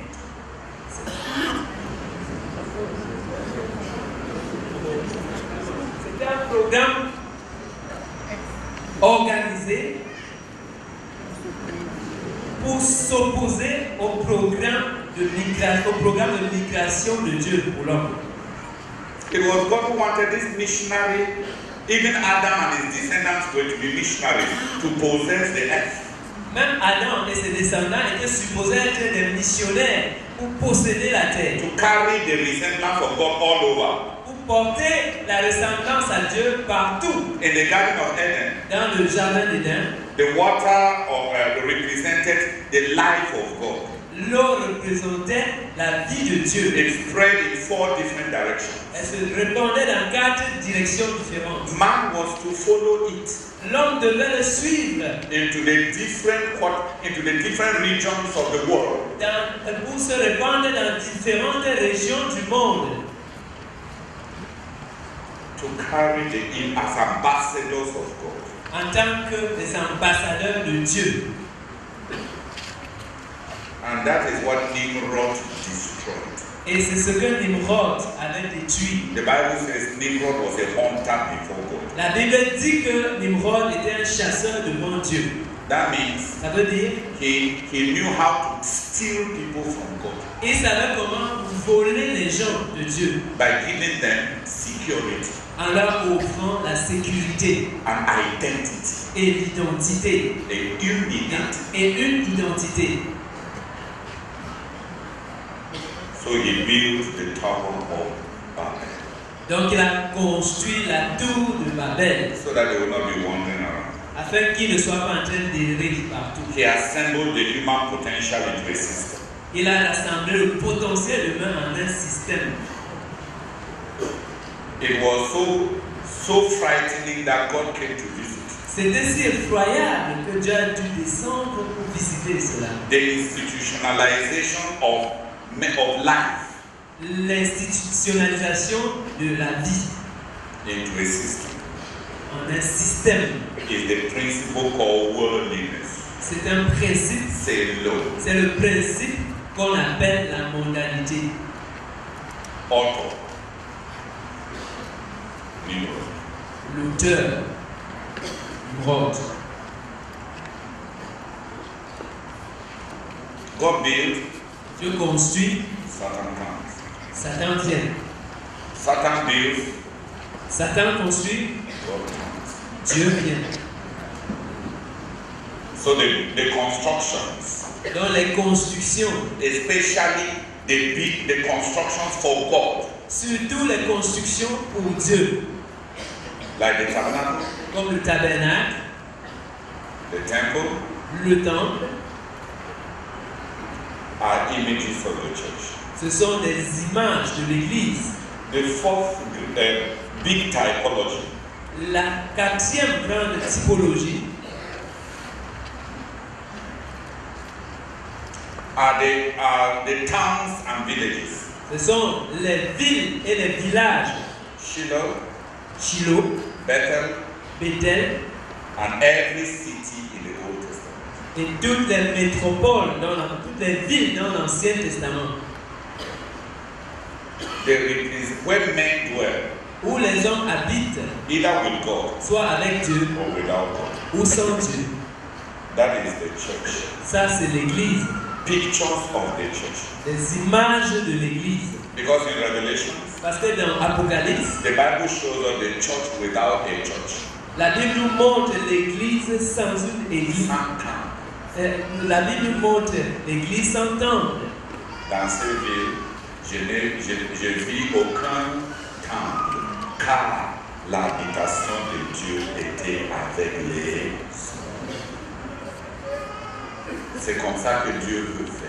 C'était un programme organisé pour s'opposer au programme de migration, au programme de migration de Dieu pour l'homme. It was God who wanted this missionary, even Adam and his descendants were to be missionaries, to possess the earth. Même Adam et ses descendants étaient supposés être des missionnaires pour posséder la terre. To carry the resemblance of God all over. Pour porter la ressemblance à Dieu partout. In the Garden of Eden. Dans le jardin d'Éden. The water of, uh, represented the life of God. L'eau représentait la vie de Dieu. It spread in four different directions. Elle se répandait dans quatre directions différentes. Man was to follow it. L'homme devait le suivre. Into the different into the different regions of the world. Dans, pour se répandre dans différentes régions du monde. To carry the in as ambassadors of God. En tant que des ambassadeurs de Dieu. And that is what Nimrod destroyed. Et c'est ce que Nimrod avait détruit. The Bible says Nimrod was a hunter before God. La Bible dit que Nimrod était un chasseur devant Dieu. That means ça veut dire he, he knew how to steal people from God. Il savait comment voler les gens de Dieu. By giving them security. En leur offrant la sécurité. An identity. Et l'identité. Et une identité. Et une identité. So he built the Tower of Babel. Donc il a construit la tour de Babel. So that they will not be wandering around. Afin qu'il ne soit pas en train d'errer partout. He assembled the human potential into a system. Il a rassemblé le potentiel humain en un système. It was so so frightening that God came to visit. C'était si effroyable que Dieu a dû descendre pour visiter cela. The institutionalization of of life. L'institutionnalisation de la vie. Into a system. En un système. Is the principle called worldliness. C'est un principe. C'est l'eau. C'est le principe qu'on appelle la mondanité. Author. Nimrod. L'auteur. Nimrod. God built. Dieu construit. Satan comes. Satan vient. Satan builds. Satan construit. God comes. Dieu vient. So the, the constructions. Dans les constructions. Especially the big the constructions for God. Surtout les constructions pour Dieu. Like the tabernacle. Comme le tabernacle. The temple. Le temple. are images of the church. Ce sont des images de l'Église. The fourth uh, big typology La quatrième grande typologie are the, are the towns and villages. Ce sont les villes et les villages. Shiloh, Shiloh, Bethel, Bethel, and every city in the Old Testament. et toutes les métropoles, dans la, toutes les villes dans l'Ancien Testament, There is where men dwell, où les hommes habitent, either with God soit avec Dieu or without God. ou sans Dieu. That is the church. Ça, c'est l'Église. Pictures of the church. Les images de l'Église. Because in Revelation, Parce que dans Apocalypse, the Bible shows us the church without a church. la Bible nous montre l'Église sans une Église. Euh, La Bible nous montre l'Église sans temple. Dans ces villes, je n'ai je, je vis aucun temple, car l'habitation de Dieu était avec les hommes. C'est comme ça que Dieu veut faire.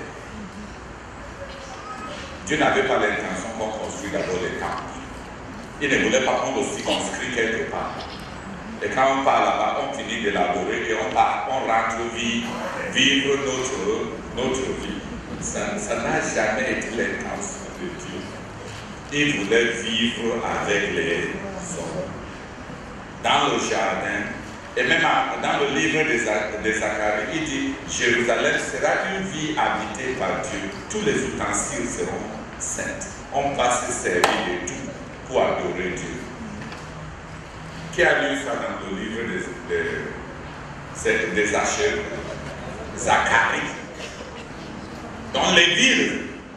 Dieu n'avait pas l'intention qu'on construise d'abord les temples. Il ne voulait pas qu'on aussi construise quelque part. Et quand on part là-bas, on finit d'élaborer et on part, on rentre vivre, vivre notre, notre vie. Ça ça n'a jamais été l'intention de Dieu. Il voulait vivre avec les hommes. Dans le jardin, et même dans le livre de Zacharie, il dit Jérusalem sera une ville habitée par Dieu. Tous les ustensiles seront saints. On va se servir de tout pour adorer Dieu. Qui a lu ça dans le livre de, de, de Zacharie? Zacharie. Dans les villes.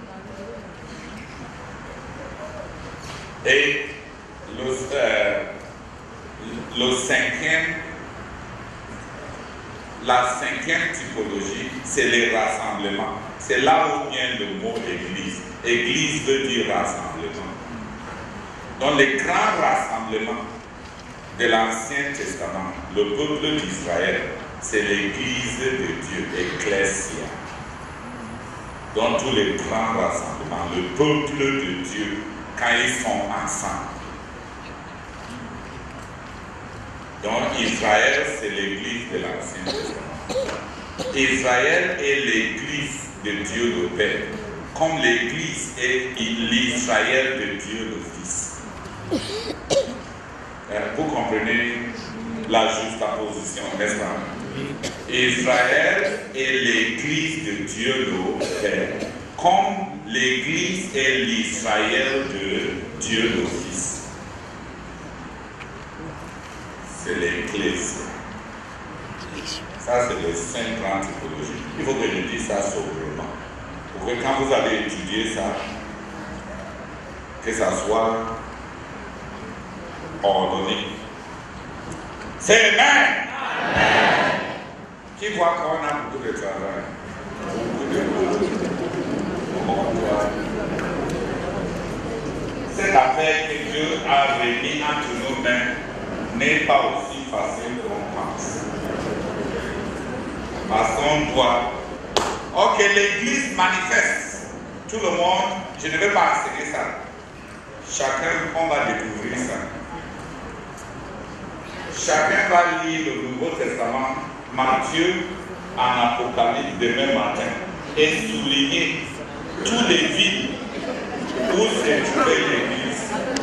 Et le, euh, le cinquième, la cinquième typologie, c'est les rassemblements. C'est là où vient le mot église. Église veut dire rassemblement. Dans les grands rassemblements de l'Ancien Testament, le peuple d'Israël, c'est l'église de Dieu, Ecclésia. Dans tous les grands rassemblements, le peuple de Dieu, quand ils sont ensemble. Donc Israël, c'est l'église de l'Ancien Testament. Israël est l'église de Dieu le Père, comme l'église est l'Israël de Dieu le Fils. Vous comprenez la juxtaposition, n'est-ce pas? Israël est l'église de Dieu le Père, comme l'église est l'Israël de Dieu le Fils. C'est l'église. Ça, c'est les cinq grandes typologies. Il faut que je dise ça sobrement. Pour que quand vous allez étudier ça, que ça soit ordonné. C'est Amen. Amen. Qui voit qu'on a beaucoup de travail, beaucoup de travail. Cette affaire que Dieu a remis entre nos mains n'est pas aussi facile qu'on pense. Parce qu'on doit. Ok, l'Église manifeste. Tout le monde, je ne vais pas enseigner ça. Chacun, on va découvrir ça. Chacun va lire le Nouveau Testament, Matthieu, en Apocalypse demain matin, et souligner toutes les villes où s'est trouvée l'Église.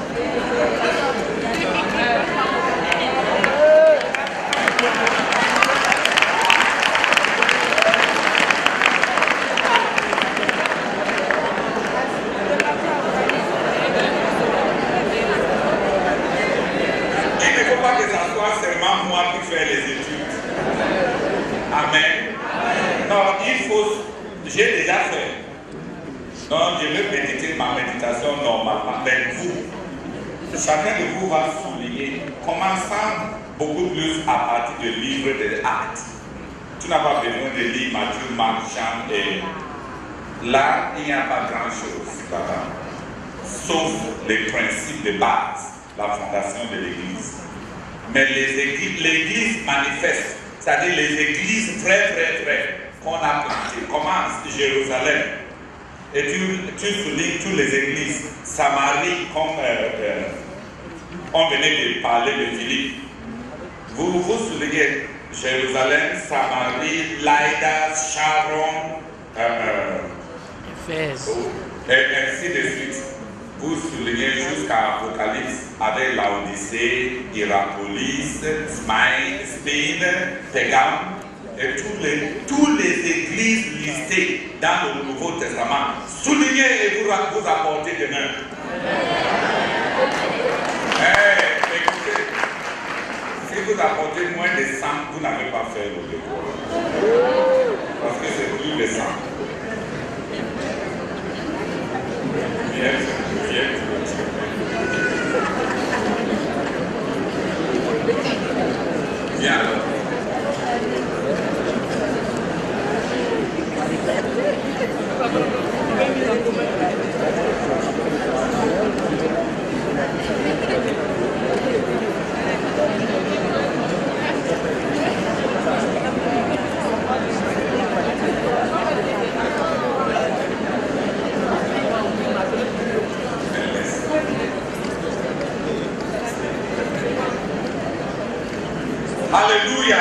Seulement moi qui fais les études. Amen. Non, il faut. J'ai déjà fait. Donc je vais méditer ma méditation normalement. Mais vous, chacun de vous va souligner, commençant beaucoup plus à partir du livre des Actes. Tu n'as pas besoin de lire Matthieu, Marc, Jean et là, il n'y a pas grand chose là-bas. Sauf les principes de base, la fondation de l'Église. Mais l'Église manifeste, c'est-à-dire les églises très très très qu'on a plantées, commence Jérusalem, et tu, tu soulignes toutes les églises. Samarie, comme euh, euh, on venait de parler de Philippe. Vous, vous soulignez Jérusalem, Samarie, Laïda, Sharon, euh, euh, et ainsi de suite. Vous soulignez jusqu'à Apocalypse avec Laodicée, Hierapolis, Smyrne, Spine, Pégame et toutes les, toutes les églises listées dans le Nouveau Testament. Soulignez et vous, vous apportez demain. Hey, écoutez, si vous apportez moins de cent, vous n'avez pas fait le devoir. Parce que c'est plus de cent. Viens, viens, viens alors. Alléluia.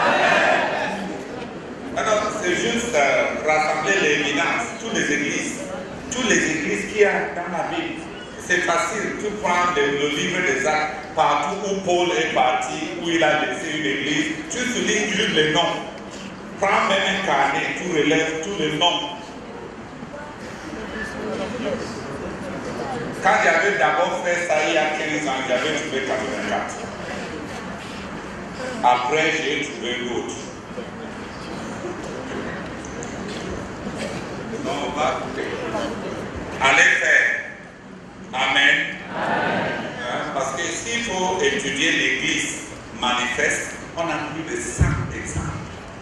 Alors, c'est juste euh, rassembler les éminences, toutes les églises, toutes les églises qu'il y a dans la Bible. C'est facile, tu prends le, le livre des Actes, partout où Paul est parti, où il a laissé une église, tu soulignes juste les noms. Prends même un carnet, tu relèves tous les noms. Quand j'avais d'abord fait ça il y a quinze ans, j'avais trouvé quatre-vingt-quatre. Après, j'ai trouvé d'autres. Donc, on va aller faire. Amen. Amen. Hein, parce que s'il faut étudier l'église manifeste, on a plus de cent exemples.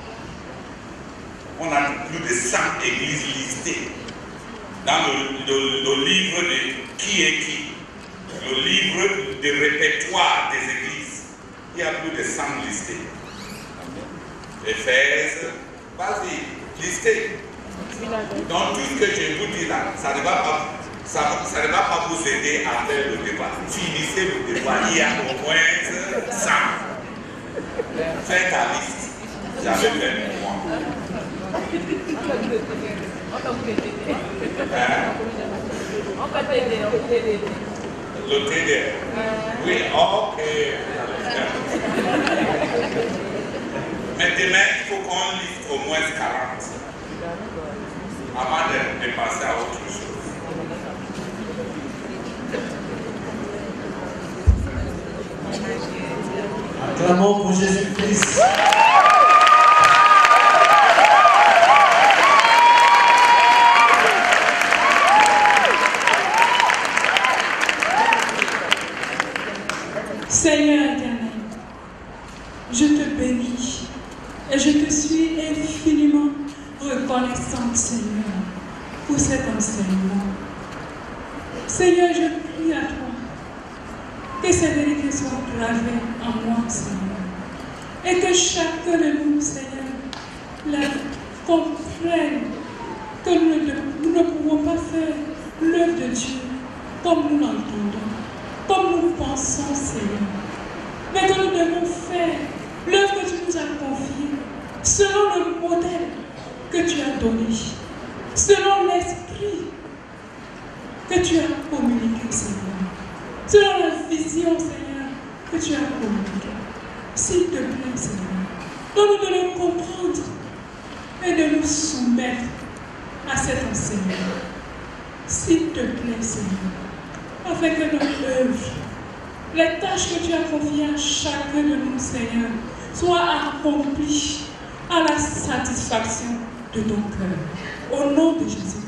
On a plus de cent églises listées dans le, le, le livre de qui est qui, le livre de répertoire des églises. Il y a plus de cent listés. Éphèse, vas-y, listez. Donc tout ce que je vous dis là, ça ne va pas, ça, ça ne va pas vous aider à faire le débat. Finissez le débat, il y a au moins cent. Faites ta liste. J'avais fait pour moi. Hein? Le T D R. Oui, ok. Mais demain, il faut qu'on liste au moins quarante avant de, de passer à autre chose. Acclamons pour Jésus-Christ. Seigneur éternel, je te bénis et je te suis infiniment reconnaissante, Seigneur, pour cet enseignement. Seigneur, je prie à toi que ces vérités soient gravées en moi, Seigneur, et que chacun de nous, Seigneur, la comprenne que nous ne, nous ne pouvons pas faire l'œuvre de Dieu comme nous l'entendons, comme nous pensons, Seigneur, mais que nous devons faire l'œuvre que tu nous as confiée selon le modèle que tu as donné, selon l'esprit que tu as communiqué, Seigneur, selon la vision, Seigneur, que tu as communiquée. S'il te plaît, Seigneur, donne-nous de le comprendre et de nous soumettre à cet enseignement. S'il te plaît, Seigneur, afin que notre œuvre, les tâches que tu as confiées à chacun de nous, Seigneur, soient accomplies à la satisfaction de ton cœur. Au nom de Jésus.